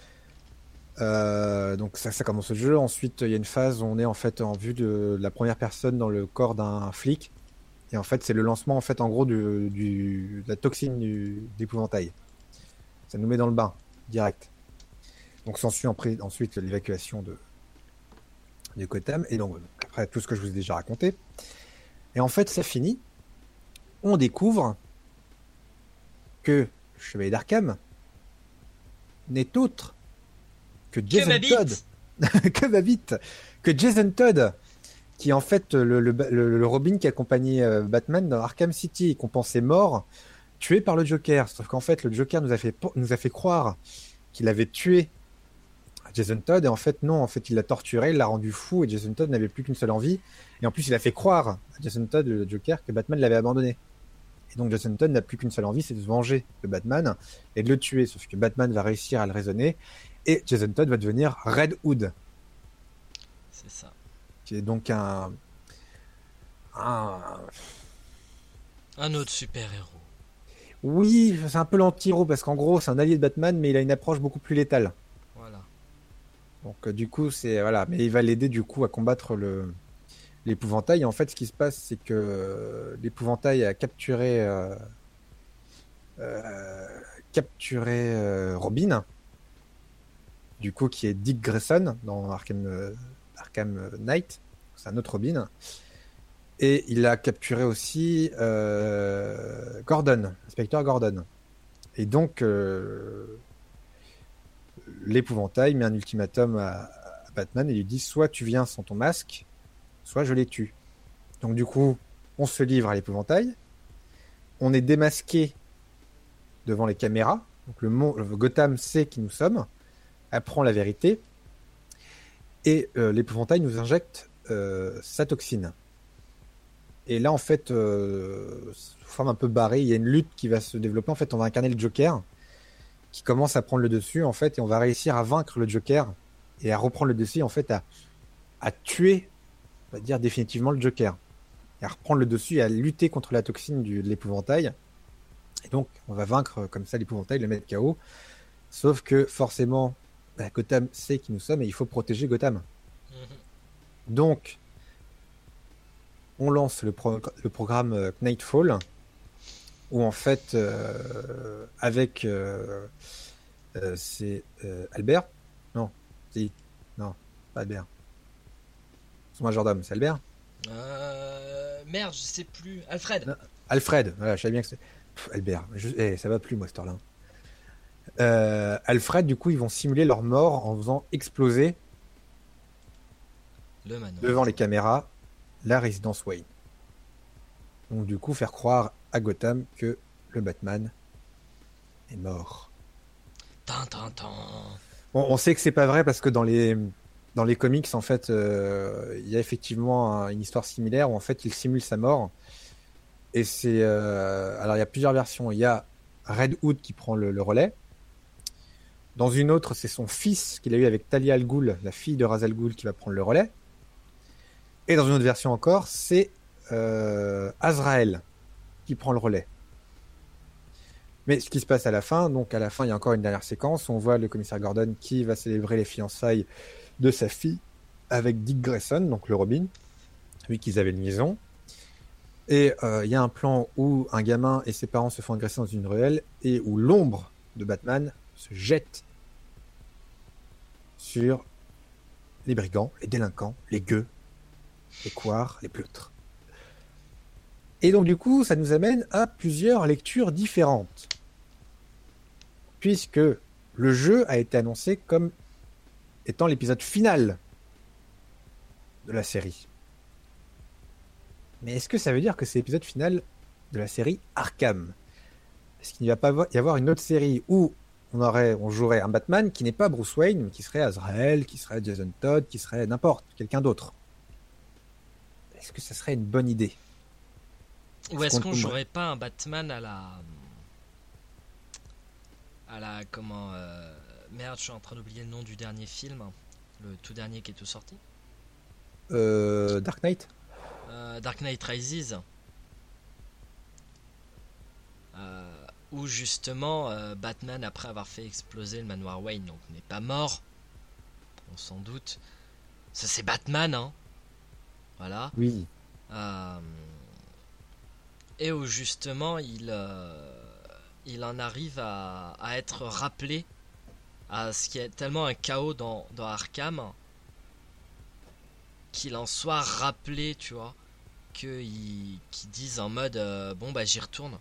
Euh, donc ça, ça commence le jeu. Ensuite, il y a une phase où on est en fait en vue de la première personne dans le corps d'un flic. Et en fait, c'est le lancement en fait en gros du, du- de la toxine du, d'épouvantail. Ça nous met dans le bain direct. Donc s'ensuit en pré- ensuite l'évacuation de du Gotham. Et donc après tout ce que je vous ai déjà raconté. Et en fait, ça finit. On découvre que le Chevalier d'Arkham n'est autre que Que Jason ma Todd. bite. Que va vite. Que Jason Todd, qui est en fait le, le, le- le Robin qui accompagnait euh, Batman dans Arkham City et qu'on pensait mort, tué par le Joker. Sauf qu'en fait, le Joker nous a fait, nous a fait croire qu'il avait tué Jason Todd, et en fait, non, en fait, il l'a torturé, il l'a rendu fou, et Jason Todd n'avait plus qu'une seule envie. Et en plus, il a fait croire à Jason Todd, le Joker, que Batman l'avait abandonné. Et donc, Jason Todd n'a plus qu'une seule envie, c'est de se venger de Batman et de le tuer. Sauf que Batman va réussir à le raisonner, et Jason Todd va devenir Red Hood. C'est ça. qui est donc un, un... Un autre super-héros. Oui, c'est un peu l'anti-héros parce qu'en gros, c'est un allié de Batman, mais il a une approche beaucoup plus létale. Voilà. Donc euh, du coup, c'est voilà, mais il va l'aider du coup à combattre le l'épouvantail. Et en fait, ce qui se passe, c'est que euh, l'épouvantail a capturé euh, euh, capturé euh, Robin, du coup, qui est Dick Grayson dans Arkham euh, Arkham Knight. C'est un autre Robin. Et il a capturé aussi euh, Gordon, inspecteur Gordon. Et donc, euh, l'épouvantail met un ultimatum à, à Batman et lui dit soit tu viens sans ton masque, soit je les tue. Donc du coup, on se livre à l'épouvantail, on est démasqué devant les caméras, donc le, mon- le Gotham sait qui nous sommes, apprend la vérité, et euh, l'épouvantail nous injecte euh, sa toxine. Et là, en fait, euh, sous forme un peu barrée, il y a une lutte qui va se développer. En fait, on va incarner le Joker, qui commence à prendre le dessus, en fait, et on va réussir à vaincre le Joker et à reprendre le dessus, en fait, à, à tuer, on va dire définitivement le Joker, et à reprendre le dessus et à lutter contre la toxine du, de l'épouvantail. Et donc, on va vaincre comme ça l'épouvantail, le mettre K O. Sauf que forcément, bah, Gotham sait qui nous sommes et il faut protéger Gotham. Mhm. Donc, on lance le, pro- le programme euh, Nightfall, où en fait, euh, avec euh, euh, c'est euh, Albert, non, si, non, pas Albert, son majordome, c'est Albert, Euh... Merde, je sais plus. Alfred. non, Alfred, voilà, je savais bien que c'est Pff, Albert, je... eh, ça va plus moi cette heure-là. Euh, Alfred, du coup, ils vont simuler leur mort en faisant exploser Le manoir. devant les caméras la résidence Wayne. Donc, du coup, faire croire à Gotham que le Batman est mort. Tan, tan, tan. Bon, on sait que c'est pas vrai parce que dans les, dans les comics, en fait, euh, il y a effectivement un- une histoire similaire où en fait, il simule sa mort. Et c'est. Euh, alors, il y a plusieurs versions. Il y a Red Hood qui prend le, le relais. Dans une autre, c'est son fils qu'il a eu avec Talia al Ghul, la fille de Ra's al Ghul, qui va prendre le relais. Et dans une autre version encore, c'est euh, Azrael qui prend le relais. Mais ce qui se passe à la fin, donc à la fin, il y a encore une dernière séquence. On voit le commissaire Gordon qui va célébrer les fiançailles de sa fille avec Dick Grayson, donc le Robin, lui qu'ils avaient une liaison. Et euh, il y a un plan où un gamin et ses parents se font agresser dans une ruelle et où l'ombre de Batman se jette sur les brigands, les délinquants, les gueux, les couards, les pleutres. Et donc du coup, ça nous amène à plusieurs lectures différentes. Puisque le jeu a été annoncé comme étant l'épisode final de la série. Mais est-ce que ça veut dire que c'est l'épisode final de la série Arkham? Est-ce qu'il ne va pas y avoir une autre série où on, aurait, on jouerait un Batman qui n'est pas Bruce Wayne, mais qui serait Azrael, qui serait Jason Todd, qui serait n'importe, quelqu'un d'autre? Est-ce que ça serait une bonne idée? Ou est-ce qu'on tomberait- jouerait pas un Batman à la. À la. Comment. euh, Merde, je suis en train d'oublier le nom du dernier film. Le tout dernier qui est tout sorti. euh, Dark Knight? Euh, Dark Knight Rises. Euh, où justement euh, Batman, après avoir fait exploser le manoir Wayne, donc n'est pas mort, on s'en doute. Ça c'est Batman, hein. Voilà. Oui. Euh, et où justement il, euh, il en arrive à, à être rappelé à ce qui est tellement un chaos dans, dans Arkham qu'il en soit rappelé, tu vois, qu'ils qu'ils disent en mode euh, bon bah j'y retourne.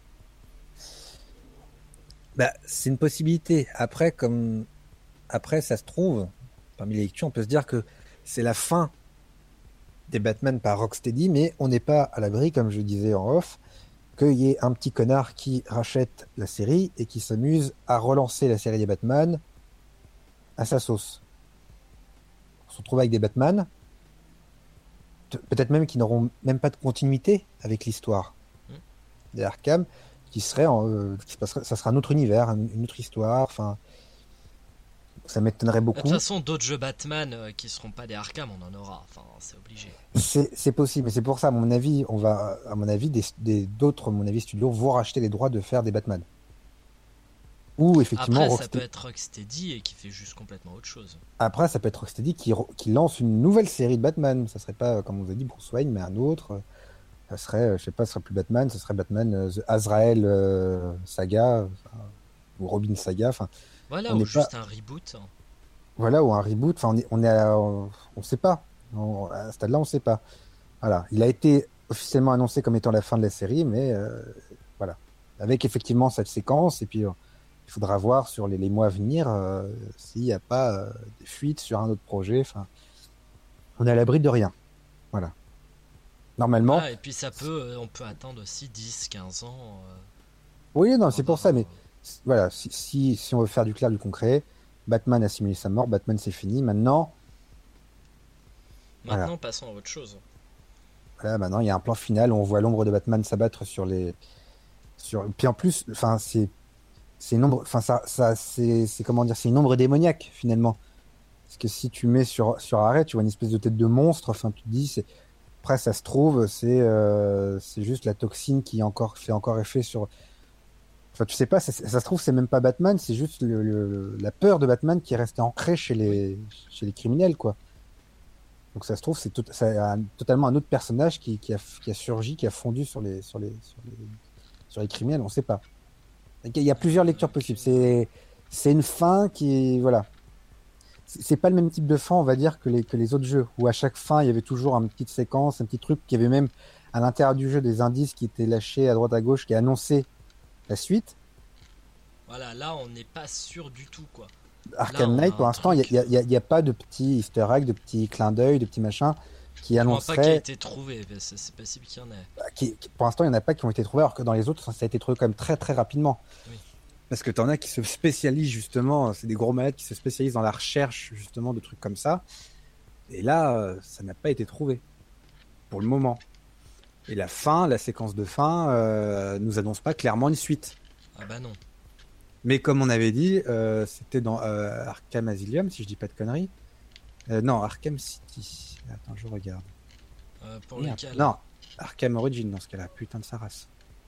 Bah, c'est une possibilité. Après, comme après, ça se trouve, parmi les lectures, on peut se dire que c'est la fin des Batman par Rocksteady, mais on n'est pas à l'abri, comme je disais en off, qu'il y ait un petit connard qui rachète la série et qui s'amuse à relancer la série des Batman à sa sauce. On se retrouve avec des Batman, te- peut-être même qui n'auront même pas de continuité avec l'histoire Mm. des Arkham, qui serait, en, euh, qui se passerait, ça sera un autre univers, un- une autre histoire. Enfin, Ça m'étonnerait De beaucoup. toute façon, d'autres jeux Batman euh, qui seront pas des Arkham, on en aura. Enfin, c'est obligé. C'est, c'est possible, mais c'est pour ça, à mon avis, on va, à mon avis, des, des- d'autres, à mon avis, studios vont racheter les droits de faire des Batman. Ou effectivement, Après, ça peut Rocksteady. être Rocksteady et qui fait juste complètement autre chose. Après, ça peut être Rocksteady qui, re- qui lance une nouvelle série de Batman. Ça serait pas, comme on vous a dit, Bruce Wayne, mais un autre. Ça serait, euh, je sais pas, ce serait plus Batman, ce serait Batman euh, The Azrael euh, Saga, enfin, ou Robin Saga. Enfin, Voilà, on ou n'est pas, juste un reboot. voilà, ou un reboot. Enfin, on est, on est, à- on, on sait pas. On- à ce stade-là, on sait pas. Voilà, il a été officiellement annoncé comme étant la fin de la série, mais euh, voilà, avec effectivement cette séquence. Et puis, euh, il faudra voir sur les, les mois à venir euh, s'il n'y a pas euh, des fuites sur un autre projet. Enfin, on est à l'abri de rien. Voilà. Normalement, Voilà, et puis ça peut, euh, on peut attendre aussi dix, quinze ans euh, oui, non, pour c'est pour avoir ça. un... Mais c- voilà, si, si, si on veut faire du clair, du concret, Batman a simulé sa mort. Batman, c'est fini. Maintenant, voilà, Maintenant, passons à autre chose. voilà, maintenant, il y a un plan final où on voit l'ombre de Batman s'abattre sur les, sur. Puis en plus, enfin, c'est c'est une ombre, enfin ça, ça c'est c'est comment dire, c'est une ombre démoniaque finalement. Parce que si tu mets sur sur arrêt, tu vois une espèce de tête de monstre. Enfin, tu te dis, c'est après ça se trouve, c'est euh, c'est juste la toxine qui encore fait encore effet sur. Enfin, tu sais pas, ça, ça se trouve c'est même pas Batman, c'est juste le, le- la peur de Batman qui est restée ancrée chez Oui. les chez les criminels quoi. Donc ça se trouve c'est tout, c'est un- totalement un autre personnage qui, qui a qui a surgi, qui a fondu sur les sur les sur les sur les criminels, on sait pas. Donc, il y a plusieurs Euh, lectures ok. possibles. C'est c'est une fin qui voilà. C'est c'est pas le même type de fin, on va dire, que les, que les autres jeux, où à chaque fin, il y avait toujours une petite séquence, un petit truc, qui avait même à l'intérieur du jeu des indices qui étaient lâchés à droite à gauche, qui annonçaient la suite. Voilà, là, on n'est pas sûr du tout, quoi. Là, Arkham on a Knight, pour un l'instant, il truc, n'y a, euh, il y a, il y a pas de petits easter eggs, de petits clins d'œil, de petits machins qui du moins pas qui a annoncerait, été trouvé. mais C'est c'est possible qu'il y en ait. qui, qui- pour l'instant, il n'y en a pas qui ont été trouvés, alors que dans les autres, ça, ça a été trouvé quand même très très rapidement. Oui. Parce que tu en as qui se spécialisent justement, c'est des gros malades qui se spécialisent dans la recherche justement de trucs comme ça. Et là, euh, ça n'a pas été trouvé pour le moment. Et la fin, la séquence de fin, euh, nous annonce pas clairement une suite. Ah bah non. Mais comme on avait dit, euh, c'était dans euh, Arkham Asylum, si je dis pas de conneries. Euh, non, Arkham City. Attends, je regarde. Euh, pour Merde. lequel? Non, Arkham Origin dans ce cas-là. Putain de sa race.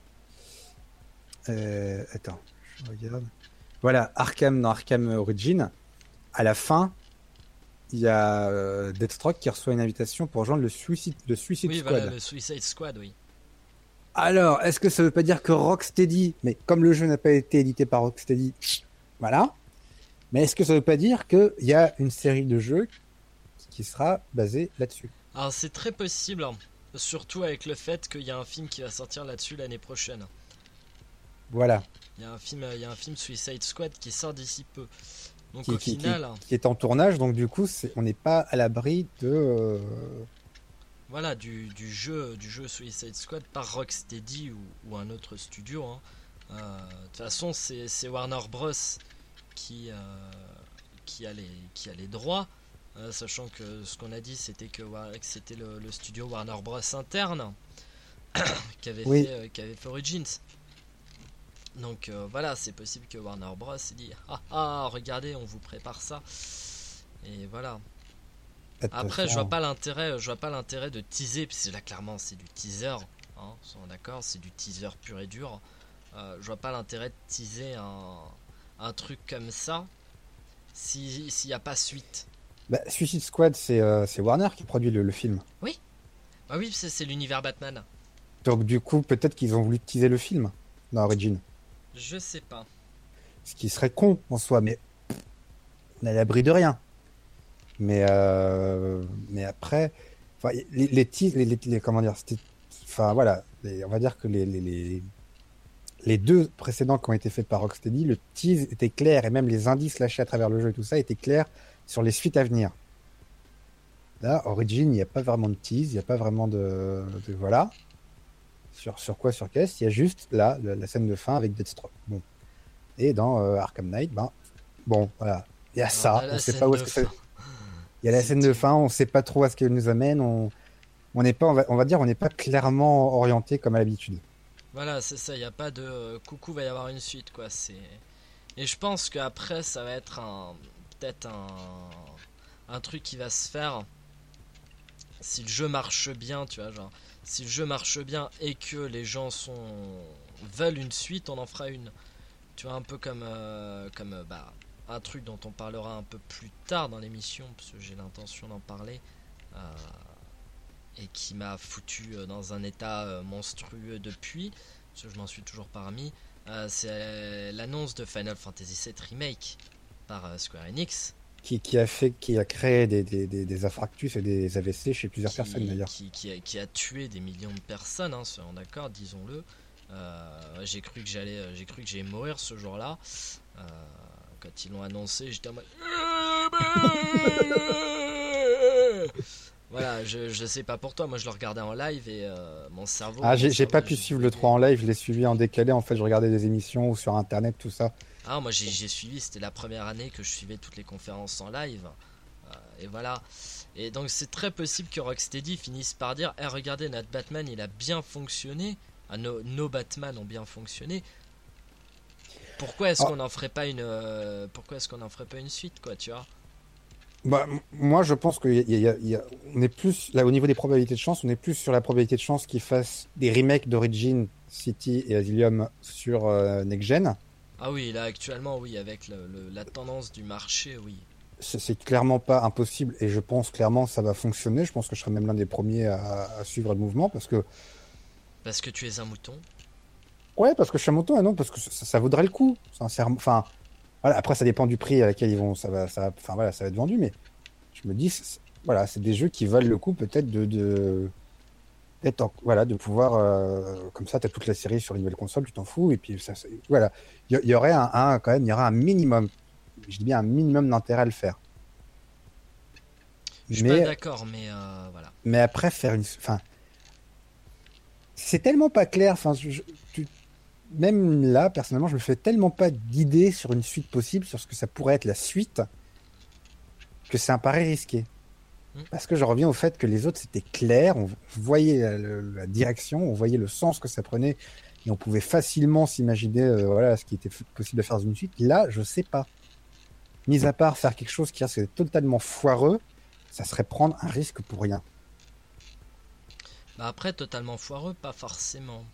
Euh, attends, je regarde. Voilà, Arkham dans Arkham Origin. À la fin, il y a euh, Deathstroke qui reçoit une invitation pour rejoindre le Suicide, le Suicide Oui, Squad. voilà, le Suicide Squad, oui. Alors, est-ce que ça veut pas dire que Rocksteady, mais comme le jeu n'a pas été édité par Rocksteady, voilà. Mais est-ce que ça veut pas dire qu'il y a une série de jeux qui sera basée là-dessus? Alors, c'est très possible, hein. Surtout avec le fait qu'il y a un film qui va sortir là-dessus l'année prochaine. Voilà. Il y a un film, il y a un film Suicide Squad qui sort d'ici peu. Donc Qui, au qui, qui, final, qui est en tournage, donc du coup, c'est, on n'est pas à l'abri de. euh, voilà, du, du jeu, du jeu Suicide Squad par Rocksteady ou, ou un autre studio, hein. Euh, De toute façon, c'est c'est Warner Bros qui euh, qui a les qui a les droits. Euh, sachant que ce qu'on a dit, c'était que, Wa- que c'était le, le studio Warner Bros interne qui avait Oui. fait euh, qui avait fait Origins. Donc euh, voilà, c'est possible que Warner Bros ait dit ah ah regardez, on vous prépare ça. Et voilà. de toute Après, je façon, vois pas l'intérêt, je vois pas l'intérêt de teaser, parce que là clairement c'est du teaser, hein, soyons d'accord, c'est du teaser pur et dur. Euh, je vois pas l'intérêt de teaser un, un truc comme ça si s'il n'y a pas suite. bah, Suicide Squad, c'est euh, c'est Warner qui produit le, le film. Oui, ah oui, c'est c'est l'univers Batman. Donc du coup, peut-être qu'ils ont voulu teaser le film dans Origin. Je sais pas. Ce qui serait con en soi, mais on est à l'abri de rien. Mais, euh, mais après, enfin, les, les, teas- les, les- les- comment dire, c'était- enfin voilà, les- on va dire que les, les, les, les deux précédents qui ont été faits par Rocksteady, le tease était clair et même les indices lâchés à travers le jeu et tout ça étaient clairs sur les suites à venir. Là, Origin, il n'y a pas vraiment de tease, il n'y a pas vraiment de, de voilà. Sur, sur quoi, sur qu'est-ce, il y a juste là la, la scène de fin avec Deathstroke. Bon. Et dans euh, Arkham Knight, ben bon, voilà, il y a Alors, ça, on a on la sait scène pas où de est-ce que ça. fin. Il y a la C'est scène de tout. fin, on sait pas trop à ce qu'elle nous amène. On, on n'est pas, on va, on va dire, on n'est pas clairement orienté comme à l'habitude. Voilà, c'est ça, il n'y a pas de euh, coucou, va y avoir une suite, quoi. C'est... Et je pense qu'après, ça va être un... peut-être un, un truc qui va se faire si le jeu marche bien, tu vois, genre si le jeu marche bien et que les gens sont veulent une suite, on en fera une. Tu vois, un peu comme euh, comme euh, bah un truc dont on parlera un peu plus tard dans l'émission parce que j'ai l'intention d'en parler euh, et qui m'a foutu euh, dans un état euh, monstrueux depuis, parce que je m'en suis toujours pas remis. Euh, c'est l'annonce de Final Fantasy sept Remake par euh, Square Enix. Qui, qui a fait, qui a créé des, des, des, des infarctus et des A V C chez plusieurs qui, personnes d'ailleurs. Qui, qui, a, qui a tué des millions de personnes, hein, soyons d'accord, disons-le. Euh, j'ai cru que j'allais, j'ai cru que j'allais mourir ce jour-là. Euh, quand ils l'ont annoncé, j'étais en mode. Voilà, je, je sais pas pour toi, moi je le regardais en live et euh, mon cerveau. Ah, mon j'ai, j'ai cerveau, pas pu j'ai- suivre le trois en live, je l'ai suivi en décalé. En fait, je regardais des émissions ou sur internet, tout ça. Ah, moi j'ai j'ai suivi, c'était la première année que je suivais toutes les conférences en live. Euh, et voilà. Et donc c'est très possible que Rocksteady finisse par dire eh, regardez, notre Batman il a bien fonctionné. Ah, nos, nos Batman ont bien fonctionné. Pourquoi est-ce Ah, qu'on en ferait pas une euh, pourquoi est-ce qu'on en ferait pas une suite, quoi, tu vois? bah, m- moi, je pense qu'il y a, il y a- il y a- on est plus, là, au niveau des probabilités de chance, on est plus sur la probabilité de chance qu'ils fassent des remakes d'Origin, City et Asylum sur euh, Next Gen. Ah oui, là actuellement oui, avec le- le- la tendance du marché, oui. C'est c'est clairement pas impossible et je pense clairement que ça va fonctionner. Je pense que je serai même l'un des premiers à, à suivre le mouvement parce que, Parce que tu es un mouton. ouais, parce que je suis à mon tour et non, parce que ça, ça vaudrait le coup, sincèrement. Enfin, voilà, après, ça dépend du prix à laquelle ils vont, ça va, ça, va- enfin, voilà, ça va être vendu, mais je me dis, c'est- voilà, c'est des jeux qui valent le coup peut-être de, de, d'être en- voilà, de pouvoir, euh, comme ça, tu as toute la série sur une nouvelle console, tu t'en fous, et puis ça, ça- voilà, il y, il y aurait un, un- quand même, il y aurait un minimum, je dis bien un minimum d'intérêt à le faire. Je suis pas Mais, d'accord, mais euh, voilà. mais après, faire une, enfin, c'est tellement pas clair, enfin, je- je- tu- même là, personnellement, je me fais tellement pas d'idées sur une suite possible, sur ce que ça pourrait être la suite, que c'est un pari risqué. Hmm. Parce que je reviens au fait que les autres, c'était clair, on voyait la, la- la direction, on voyait le sens que ça prenait, et on pouvait facilement s'imaginer euh, voilà, ce qui était f- possible de faire dans une suite. Là, je sais pas. Mis à part faire quelque chose qui reste totalement foireux, ça serait prendre un risque pour rien. Bah après, totalement foireux, pas forcément.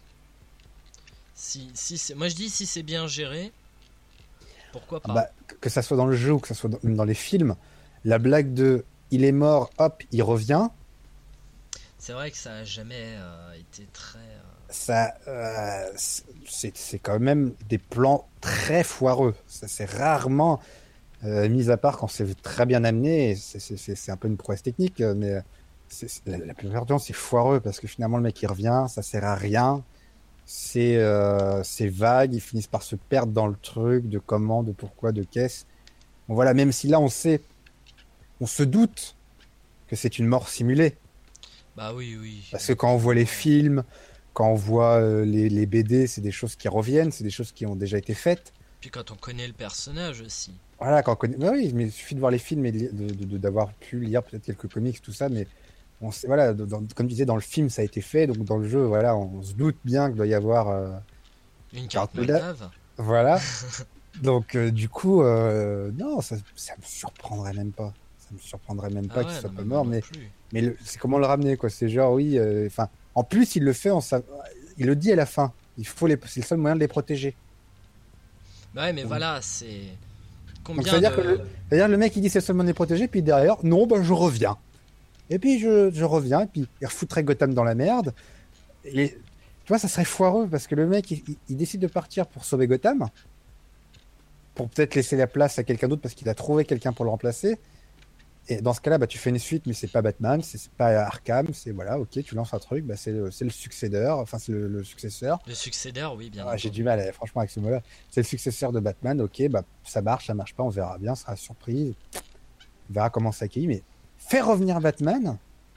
Si, si c'est, moi je dis si c'est bien géré, pourquoi Ah pas. bah, que que ça soit dans le jeu ou que ça soit dans, dans les films, la blague de il est mort, hop, il revient, C'est vrai que ça a jamais euh, été très. euh, ça, euh, c'est c'est quand même des plans très foireux. Ça, c'est rarement, euh, mis à part quand c'est très bien amené, et c'est c'est- c'est- c'est un peu une prouesse technique, euh, mais c'est- c'est- la, la plupart du temps, c'est foireux parce que finalement, le mec, il revient, ça sert à rien. C'est euh, c'est vague, ils finissent par se perdre dans le truc de comment, de pourquoi, de qu'est-ce. Bon, voilà, même si là, on sait, on se doute que c'est une mort simulée. Bah oui, oui. Parce que quand on voit les films, quand on voit euh, les, les B D, c'est des choses qui reviennent, c'est des choses qui ont déjà été faites. Puis quand on connaît le personnage aussi. Voilà, quand on connaît... bah oui, mais il suffit de voir les films et de, de- de- d'avoir pu lire peut-être quelques comics, tout ça, mais on sait, voilà, dans- dans- comme je disais, dans le film, ça a été fait, donc dans le jeu, voilà, on se doute bien qu'il doit y avoir... euh, Une carte carte Moldave. moldave. Voilà. Donc, euh, du coup, euh, non, ça, ça me surprendrait même pas. Ça me surprendrait même pas Ah qu'il ouais, soit non, pas mais moi mort, non mais, plus. mais le- c'est comment le ramener, quoi. C'est genre, oui, euh, enfin, en plus, il le fait, en sa- il le dit à la fin. Il faut les, c'est le seul moyen de les protéger. Bah ouais, mais Donc, voilà, c'est. donc Combien c'est-à-dire que de. le, c'est-à-dire le mec, il dit c'est le seul moyen de les protéger, puis derrière, non, ben, je reviens. Et puis, je, je reviens, et puis, il refoutrait Gotham dans la merde. Et, tu vois, ça serait foireux, parce que le mec, il, il- il décide de partir pour sauver Gotham, pour peut-être laisser la place à quelqu'un d'autre, parce qu'il a trouvé quelqu'un pour le remplacer. Et dans ce cas-là, bah, tu fais une suite, mais c'est pas Batman, c'est c'est pas Arkham, c'est voilà, ok, tu lances un truc, bah, c'est le, c'est le succédeur, enfin c'est le, le successeur. Le successeur, oui, bien Ah, j'ai entendu. du mal, eh, franchement, avec ce mot-là. C'est le successeur de Batman, ok, bah ça marche, ça marche pas, on verra bien, ça sera surprise, on verra comment ça accueille, mais faire revenir Batman,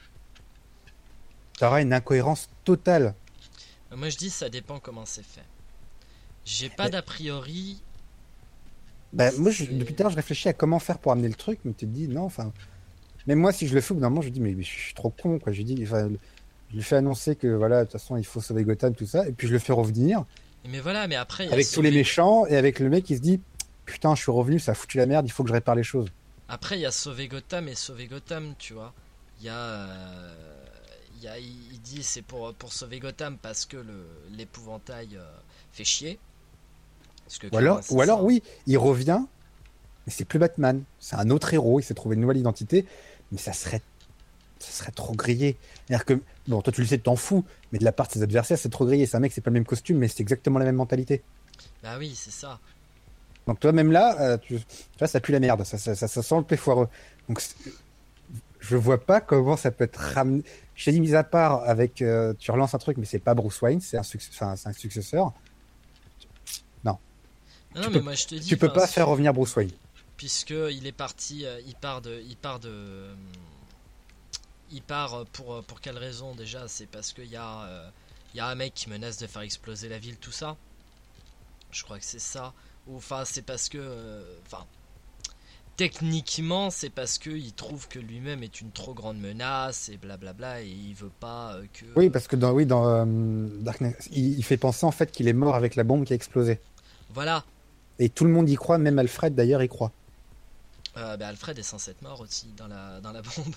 t'auras une incohérence totale. Euh, Moi je dis ça dépend comment c'est fait. J'ai pas Mais, d'a priori. bah, moi, je- depuis C'est. tout à l'heure, je réfléchis à comment faire pour amener le truc, mais tu te dis, non, enfin, même moi, si je le fais, au bout d'un moment, je dis, mais, mais je suis trop con, quoi. Je dis, enfin, je lui fais annoncer que, voilà, de toute façon, il faut sauver Gotham, tout ça, et puis je le fais revenir Mais voilà, mais après il y a avec tous les sauver. méchants, et avec le mec qui se dit, putain, je suis revenu, ça a foutu la merde, il faut que je répare les choses. Après, il y a sauver Gotham et sauver Gotham, tu vois. Il y a, euh, il y a, il dit c'est pour pour sauver Gotham parce que le l'épouvantail euh, fait chier. Parce que Ou alors, c'est ou ça. alors oui, il revient, mais c'est plus Batman. C'est un autre héros, il s'est trouvé une nouvelle identité, mais ça serait, ça serait trop grillé. C'est-à-dire que, bon, toi tu le sais, tu t'en fous, mais de la part de ses adversaires, c'est trop grillé. C'est un mec, c'est pas le même costume, mais c'est exactement la même mentalité. Bah oui, c'est ça. Donc toi, même là, euh, tu, tu vois, ça pue la merde, ça, ça, ça, ça sent le play foireux. Donc c'est- je vois pas comment ça peut être ramené. Je t'ai dit, mis à part avec, euh, tu relances un truc, mais c'est pas Bruce Wayne, c'est un, succ- enfin, c'est un successeur. Non, Non, non, tu mais peux, moi je te dis, tu peux enfin, pas faire revenir Bruce Wayne. puisque il est parti, euh, il part de, il part de, il part pour pour quelle raison déjà? C'est parce qu'il y a, euh, il y a un mec qui menace de faire exploser la ville, tout ça. Je crois que c'est ça. Ou enfin, c'est parce que, euh, enfin, techniquement, c'est parce que il trouve que lui-même est une trop grande menace et blablabla et il veut pas euh, que, Oui, euh, parce que dans, oui, dans euh, Dark Knight, il, il fait penser en fait qu'il est mort avec la bombe qui a explosé. voilà. Et tout le monde y croit, même Alfred d'ailleurs y croit. Euh, bah, Alfred est censé être mort aussi dans la dans la bombe.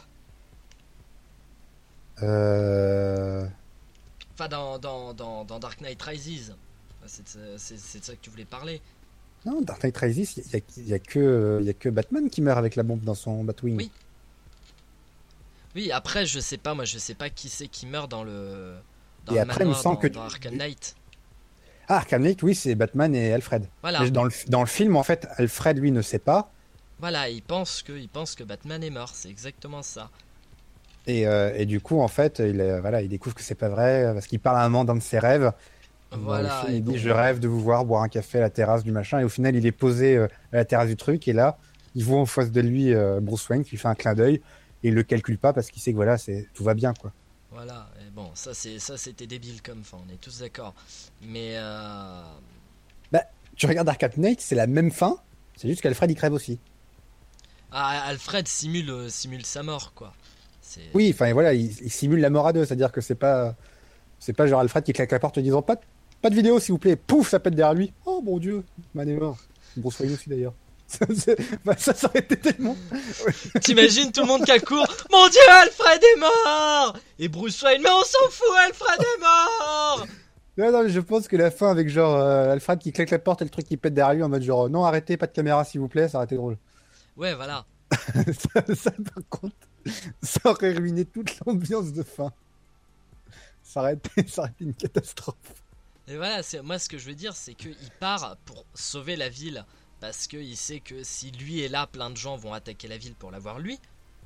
Euh... Enfin, dans dans dans, dans Dark Knight Rises. C'est c'est c'est de ça que tu voulais parler. Non, Dark Knight Rises, il y, a, il y a que, il y a que Batman qui meurt avec la bombe dans son Batwing. Oui. Oui, après, je sais pas, moi, je sais pas qui c'est qui meurt dans le dans Et le après, il me manoir semble dans, que... dans Arkham Knight. Ah, Arkham Knight, oui, c'est Batman et Alfred. Voilà, Mais Dans le, dans le film, en fait, Alfred, lui, ne sait pas. voilà, il pense que il pense que Batman est mort, c'est exactement ça. Et, euh, et du coup, en fait, il, est- voilà, il découvre que c'est pas vrai, parce qu'il parle à un moment dans de ses rêves. Dans le Voilà, film, et il dit bon, je rêve de vous voir boire un café à la terrasse du machin, et au final, il est posé euh, à la terrasse du truc, et là, il voit en face de lui euh, Bruce Wayne qui lui fait un clin d'œil, et il le calcule pas parce qu'il sait que voilà, c'est tout va bien quoi. voilà, et bon, ça c'est ça c'était débile comme fin, on est tous d'accord. Mais euh... Bah, tu regardes Arkham Knight, c'est la même fin, c'est juste qu'Alfred il crève aussi. ah, Alfred simule euh, simule sa mort quoi. C'est Oui, enfin voilà, il, il simule la mort à deux, c'est-à-dire que c'est pas, c'est pas genre Alfred qui claque la porte en disant pas, de- pas de vidéo s'il vous plaît, pouf, ça pète derrière lui. Oh mon dieu, Man est mort. Bruce Wayne aussi d'ailleurs. Ça, c'est- bah, ça, ça aurait été tellement. T'imagines tout le monde qui accourt. Mon dieu, Alfred est mort. Et Bruce Wayne, mais on s'en fout, Alfred est mort. Non, non, mais je pense que la fin avec genre euh, Alfred qui claque la porte et le truc qui pète derrière lui en mode genre non, arrêtez, pas de caméra s'il vous plaît, ça aurait été drôle. Ouais, voilà. ça, ça, par contre, ça aurait ruiné toute l'ambiance de fin. Ça aurait été, ça aurait été une catastrophe. Et voilà, c'est moi ce que je veux dire, c'est qu'il part pour sauver la ville parce qu'il sait que si lui est là, plein de gens vont attaquer la ville pour l'avoir lui.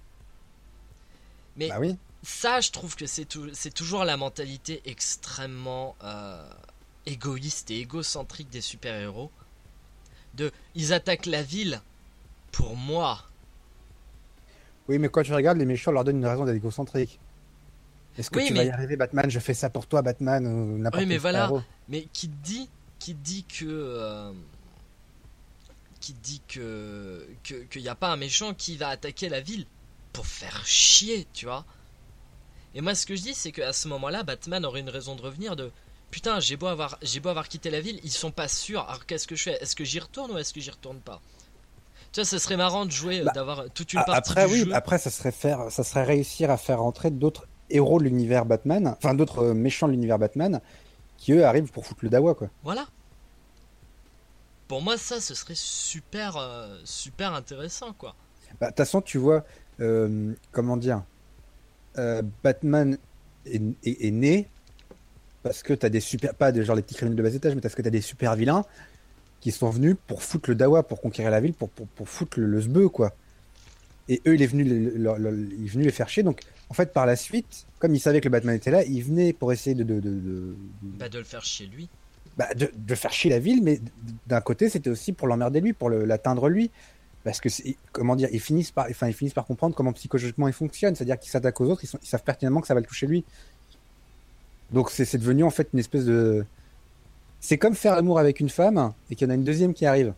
Mais Bah oui. ça, je trouve que c'est tou- c'est toujours la mentalité extrêmement euh, égoïste et égocentrique des super-héros. De, ils attaquent la ville pour moi. Oui, mais quand tu regardes, les méchants leur donnent une raison d'être égocentrique. Est-ce que Oui, tu vas mais y arriver, Batman? Je fais ça pour toi, Batman, ou n'importe oui, mais quel voilà. super-héros. Mais qui te dit, qui te dit que, euh, qui te dit que, que, qu'il n'y a pas un méchant qui va attaquer la ville pour faire chier, tu vois. Et moi, ce que je dis, c'est qu'à ce moment-là, Batman aurait une raison de revenir de putain, j'ai beau avoir, j'ai beau avoir quitté la ville, ils sont pas sûrs. Alors qu'est-ce que je fais? Est-ce que j'y retourne ou est-ce que j'y retourne pas? Tu vois, ça serait marrant de jouer, euh, Bah, d'avoir toute une a- partie après, du oui, jeu. après, ça serait faire, ça serait réussir à faire entrer d'autres héros de l'univers Batman, enfin d'autres euh, méchants de l'univers Batman, qui eux arrivent pour foutre le dawa, quoi. Voilà. Pour moi, ça, ce serait super, euh, super intéressant, quoi. Bah, de toute façon, tu vois, euh, comment dire, euh, Batman est, est- est né parce que t'as des super, pas des, genre les petits criminels de bas étage, mais parce que t'as des super vilains qui sont venus pour foutre le dawa, pour conquérir la ville, pour, pour, pour foutre le, le sbeu, quoi. Et eux, il est venu, le- le- le- il est venu les faire chier. Donc, en fait, par la suite, comme il savait que le Batman était là, il venait pour essayer de, de, de, de, Bah, de le faire chez lui. bah, de- de faire chier la ville, mais d'un côté, c'était aussi pour l'emmerder lui, pour le- l'atteindre lui. Parce que, c'est- comment dire, ils finissent par, enfin, ils finissent par comprendre comment psychologiquement il fonctionne. C'est-à-dire qu'ils s'attaquent aux autres, ils, sont- ils savent pertinemment que ça va le toucher lui. Donc, c'est c'est devenu en fait une espèce de. C'est comme faire l'amour avec une femme et qu'il y en a une deuxième qui arrive.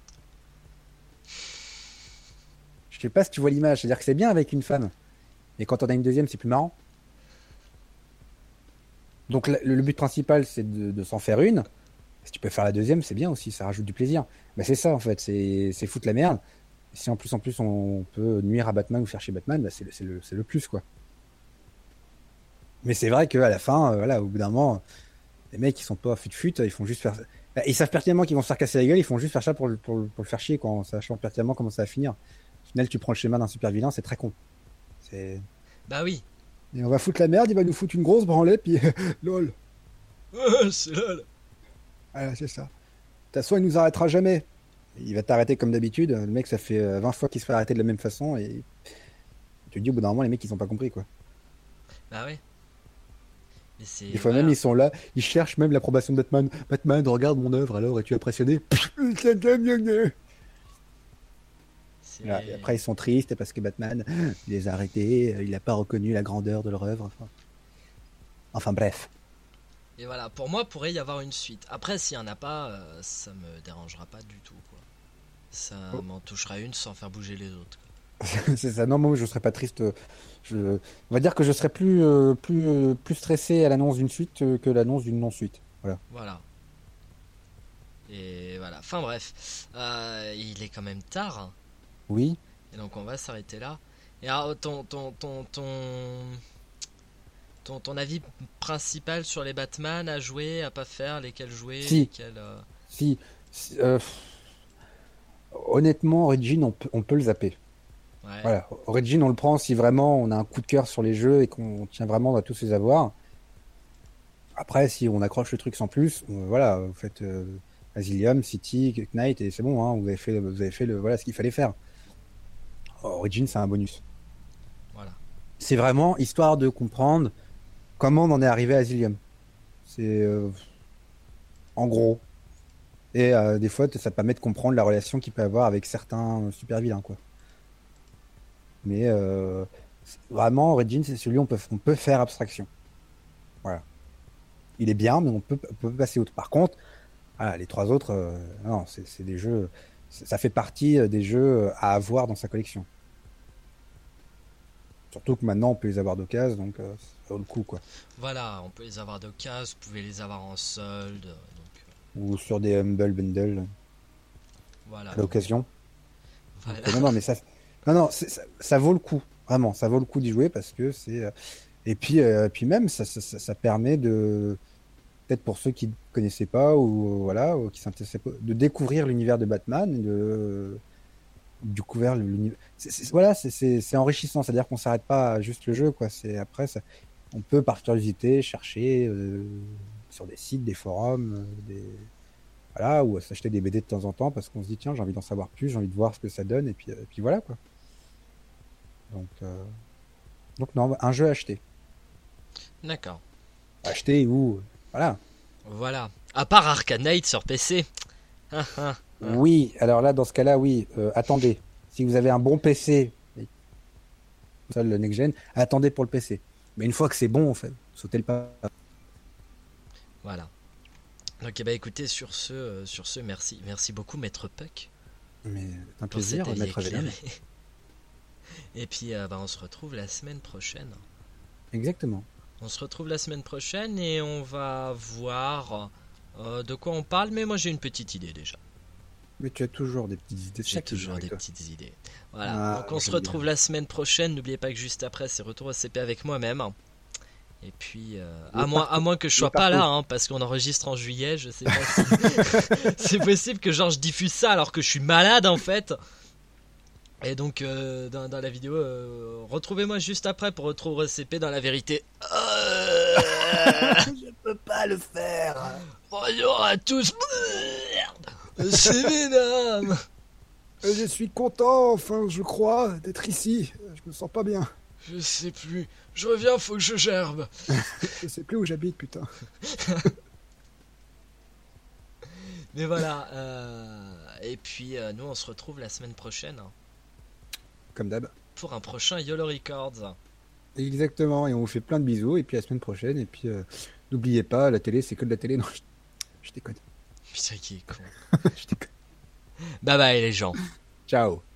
Je sais pas si tu vois l'image. C'est-à-dire que c'est bien avec une femme. Et quand on a une deuxième, c'est plus marrant. Donc, le, le but principal, c'est de, de s'en faire une. Si tu peux faire la deuxième, c'est bien aussi. Ça rajoute du plaisir. Mais c'est ça, en fait. C'est c'est foutre la merde. Et si en plus, en plus, on peut nuire à Batman ou faire chier Batman, bah c'est le, c'est le, c'est le plus, quoi. Mais c'est vrai qu'à la fin, euh, voilà, au bout d'un moment, les mecs, ils sont pas fut-fut, ils font juste faire. Bah, ils savent pertinemment qu'ils vont se faire casser la gueule, ils font juste faire ça pour le, pour, le- pour le faire chier, quoi, en sachant pertinemment comment ça va finir. Au final, tu prends le schéma d'un super vilain, c'est très con. C'est... Bah oui. Et on va foutre la merde, il va nous foutre une grosse branlette, puis lol. C'est là, là. Voilà, c'est ça. De toute façon, il nous arrêtera jamais. Il va t'arrêter comme d'habitude. Le mec, ça fait euh, vingt fois qu'il se fait arrêter de la même façon, et tu te dis, au bout d'un moment, les mecs, ils ont pas compris, quoi. Bah ouais. Mais c'est. Des fois Voilà. même, ils sont là, ils cherchent même l'approbation de Batman. Batman, regarde mon œuvre, alors, es-tu impressionné? C'est. Voilà, et après, ils sont tristes parce que Batman, il les a arrêtés, il n'a pas reconnu la grandeur de leur œuvre. Enfin, enfin bref. Et voilà, pour moi, pourrait y avoir une suite. Après, s'il y en a pas, euh, ça me dérangera pas du tout, quoi. Ça Oh. m'en touchera une sans faire bouger les autres, quoi. C'est ça. Non, moi, je serais pas triste. Je... On va dire que je serais plus, euh, plus, euh, plus stressé à l'annonce d'une suite euh, que l'annonce d'une non-suite. Voilà. Voilà. Et voilà. Enfin bref, Euh, il est quand même tard, hein. Oui. Et donc on va s'arrêter là. Et alors, ton, ton, ton, ton, ton, ton avis principal sur les Batman à jouer, à pas faire, lesquels jouer, Si. lesquels. euh, Si. si, euh, Honnêtement, Origin, on peut, on peut le zapper. Ouais. Voilà. Origin, on le prend si vraiment on a un coup de cœur sur les jeux et qu'on tient vraiment à tous les avoir. Après, si on accroche le truc sans plus, euh, voilà, vous faites euh, Asylum, City, Knight et c'est bon, hein, vous avez fait, vous avez fait le, voilà, ce qu'il fallait faire. Origin, c'est un bonus. Voilà. C'est vraiment histoire de comprendre comment on en est arrivé à Asylum. C'est euh, en gros. Et euh, des fois, ça te permet de comprendre la relation qu'il peut avoir avec certains super vilains, quoi. Mais euh, vraiment, Origin, c'est celui où on peut, on peut faire abstraction. Voilà. Il est bien, mais on peut, on peut passer outre. Par contre, voilà, les trois autres, euh, non, c'est c'est des jeux, ça fait partie euh, des jeux à avoir dans sa collection. Surtout que maintenant, on peut les avoir d'occasion, donc euh, ça vaut le coup, quoi. Voilà, on peut les avoir d'occasion, vous pouvez les avoir en solde. Donc Ou sur des Humble Bundle voilà. à Donc, l'occasion. Donc, voilà. euh, non, non, mais ça, non, non, c'est- ça, ça vaut le coup. Vraiment, ça vaut le coup d'y jouer parce que c'est. euh, Et puis, euh, puis même, ça, ça, ça- ça permet de. Peut-être pour ceux qui ne connaissaient pas ou euh, voilà, ou qui s'intéressaient pas, de découvrir l'univers de Batman, et de découvrir l'univers. c'est- c'est- Voilà, c'est c'est- c'est enrichissant. C'est-à-dire qu'on s'arrête pas à juste le jeu, quoi. C'est après, ça, on peut par curiosité chercher euh, sur des sites, des forums, euh, des voilà, ou s'acheter des B D de temps en temps parce qu'on se dit tiens, j'ai envie d'en savoir plus, j'ai envie de voir ce que ça donne, et puis, euh, puis voilà, quoi. Donc, euh, donc non, un jeu acheté, D'accord. acheté ou voilà. Voilà. À part Arcanite sur P C. Ah, ah, ah. Oui, alors là, dans ce cas-là, oui. Euh, attendez, si vous avez un bon P C, ça le next gen, attendez pour le P C. Mais une fois que c'est bon, en fait, sautez le pas. Voilà. Donc, eh ben, écoutez, sur ce, euh, sur ce, merci, merci beaucoup, Maître Puck, Mais c'est un pour cet plaisir, avis maître Venom. éclairé. Et puis, euh, bah, on se retrouve la semaine prochaine. Exactement. On se retrouve la semaine prochaine et on va voir euh, de quoi on parle. Mais moi, j'ai une petite idée déjà. Mais tu as toujours des petites idées. J'ai chaque toujours jour des avec toi. petites idées. Voilà. Ah, Donc, on se j'aime retrouve bien. la semaine prochaine. N'oubliez pas que juste après, c'est retour au C P avec moi-même. Et puis, euh, Il à est moins, à partout. moins que je Il est sois pas là, partout. hein, parce qu'on enregistre en juillet, je sais pas si c'est possible que genre je diffuse ça alors que je suis malade en fait. Et donc euh, dans, dans la vidéo, euh, retrouvez-moi juste après pour retrouver C P dans la vérité. Euh... Je peux pas le faire. Bonjour à tous. Merde. C'est Venom. Euh, Je suis content, enfin, je crois, d'être ici. Je me sens pas bien. Je sais plus. Je reviens, faut que je gerbe. Je sais plus où j'habite, putain. Mais voilà. euh, Et puis euh, nous on se retrouve la semaine prochaine Comme d'hab. pour un prochain YOLO Records. Exactement, et on vous fait plein de bisous, et puis à la semaine prochaine, et puis euh, n'oubliez pas, la télé, c'est que de la télé. Non, je, je déconne. Putain qui est con. Je déconne. Bye bye les gens. Ciao.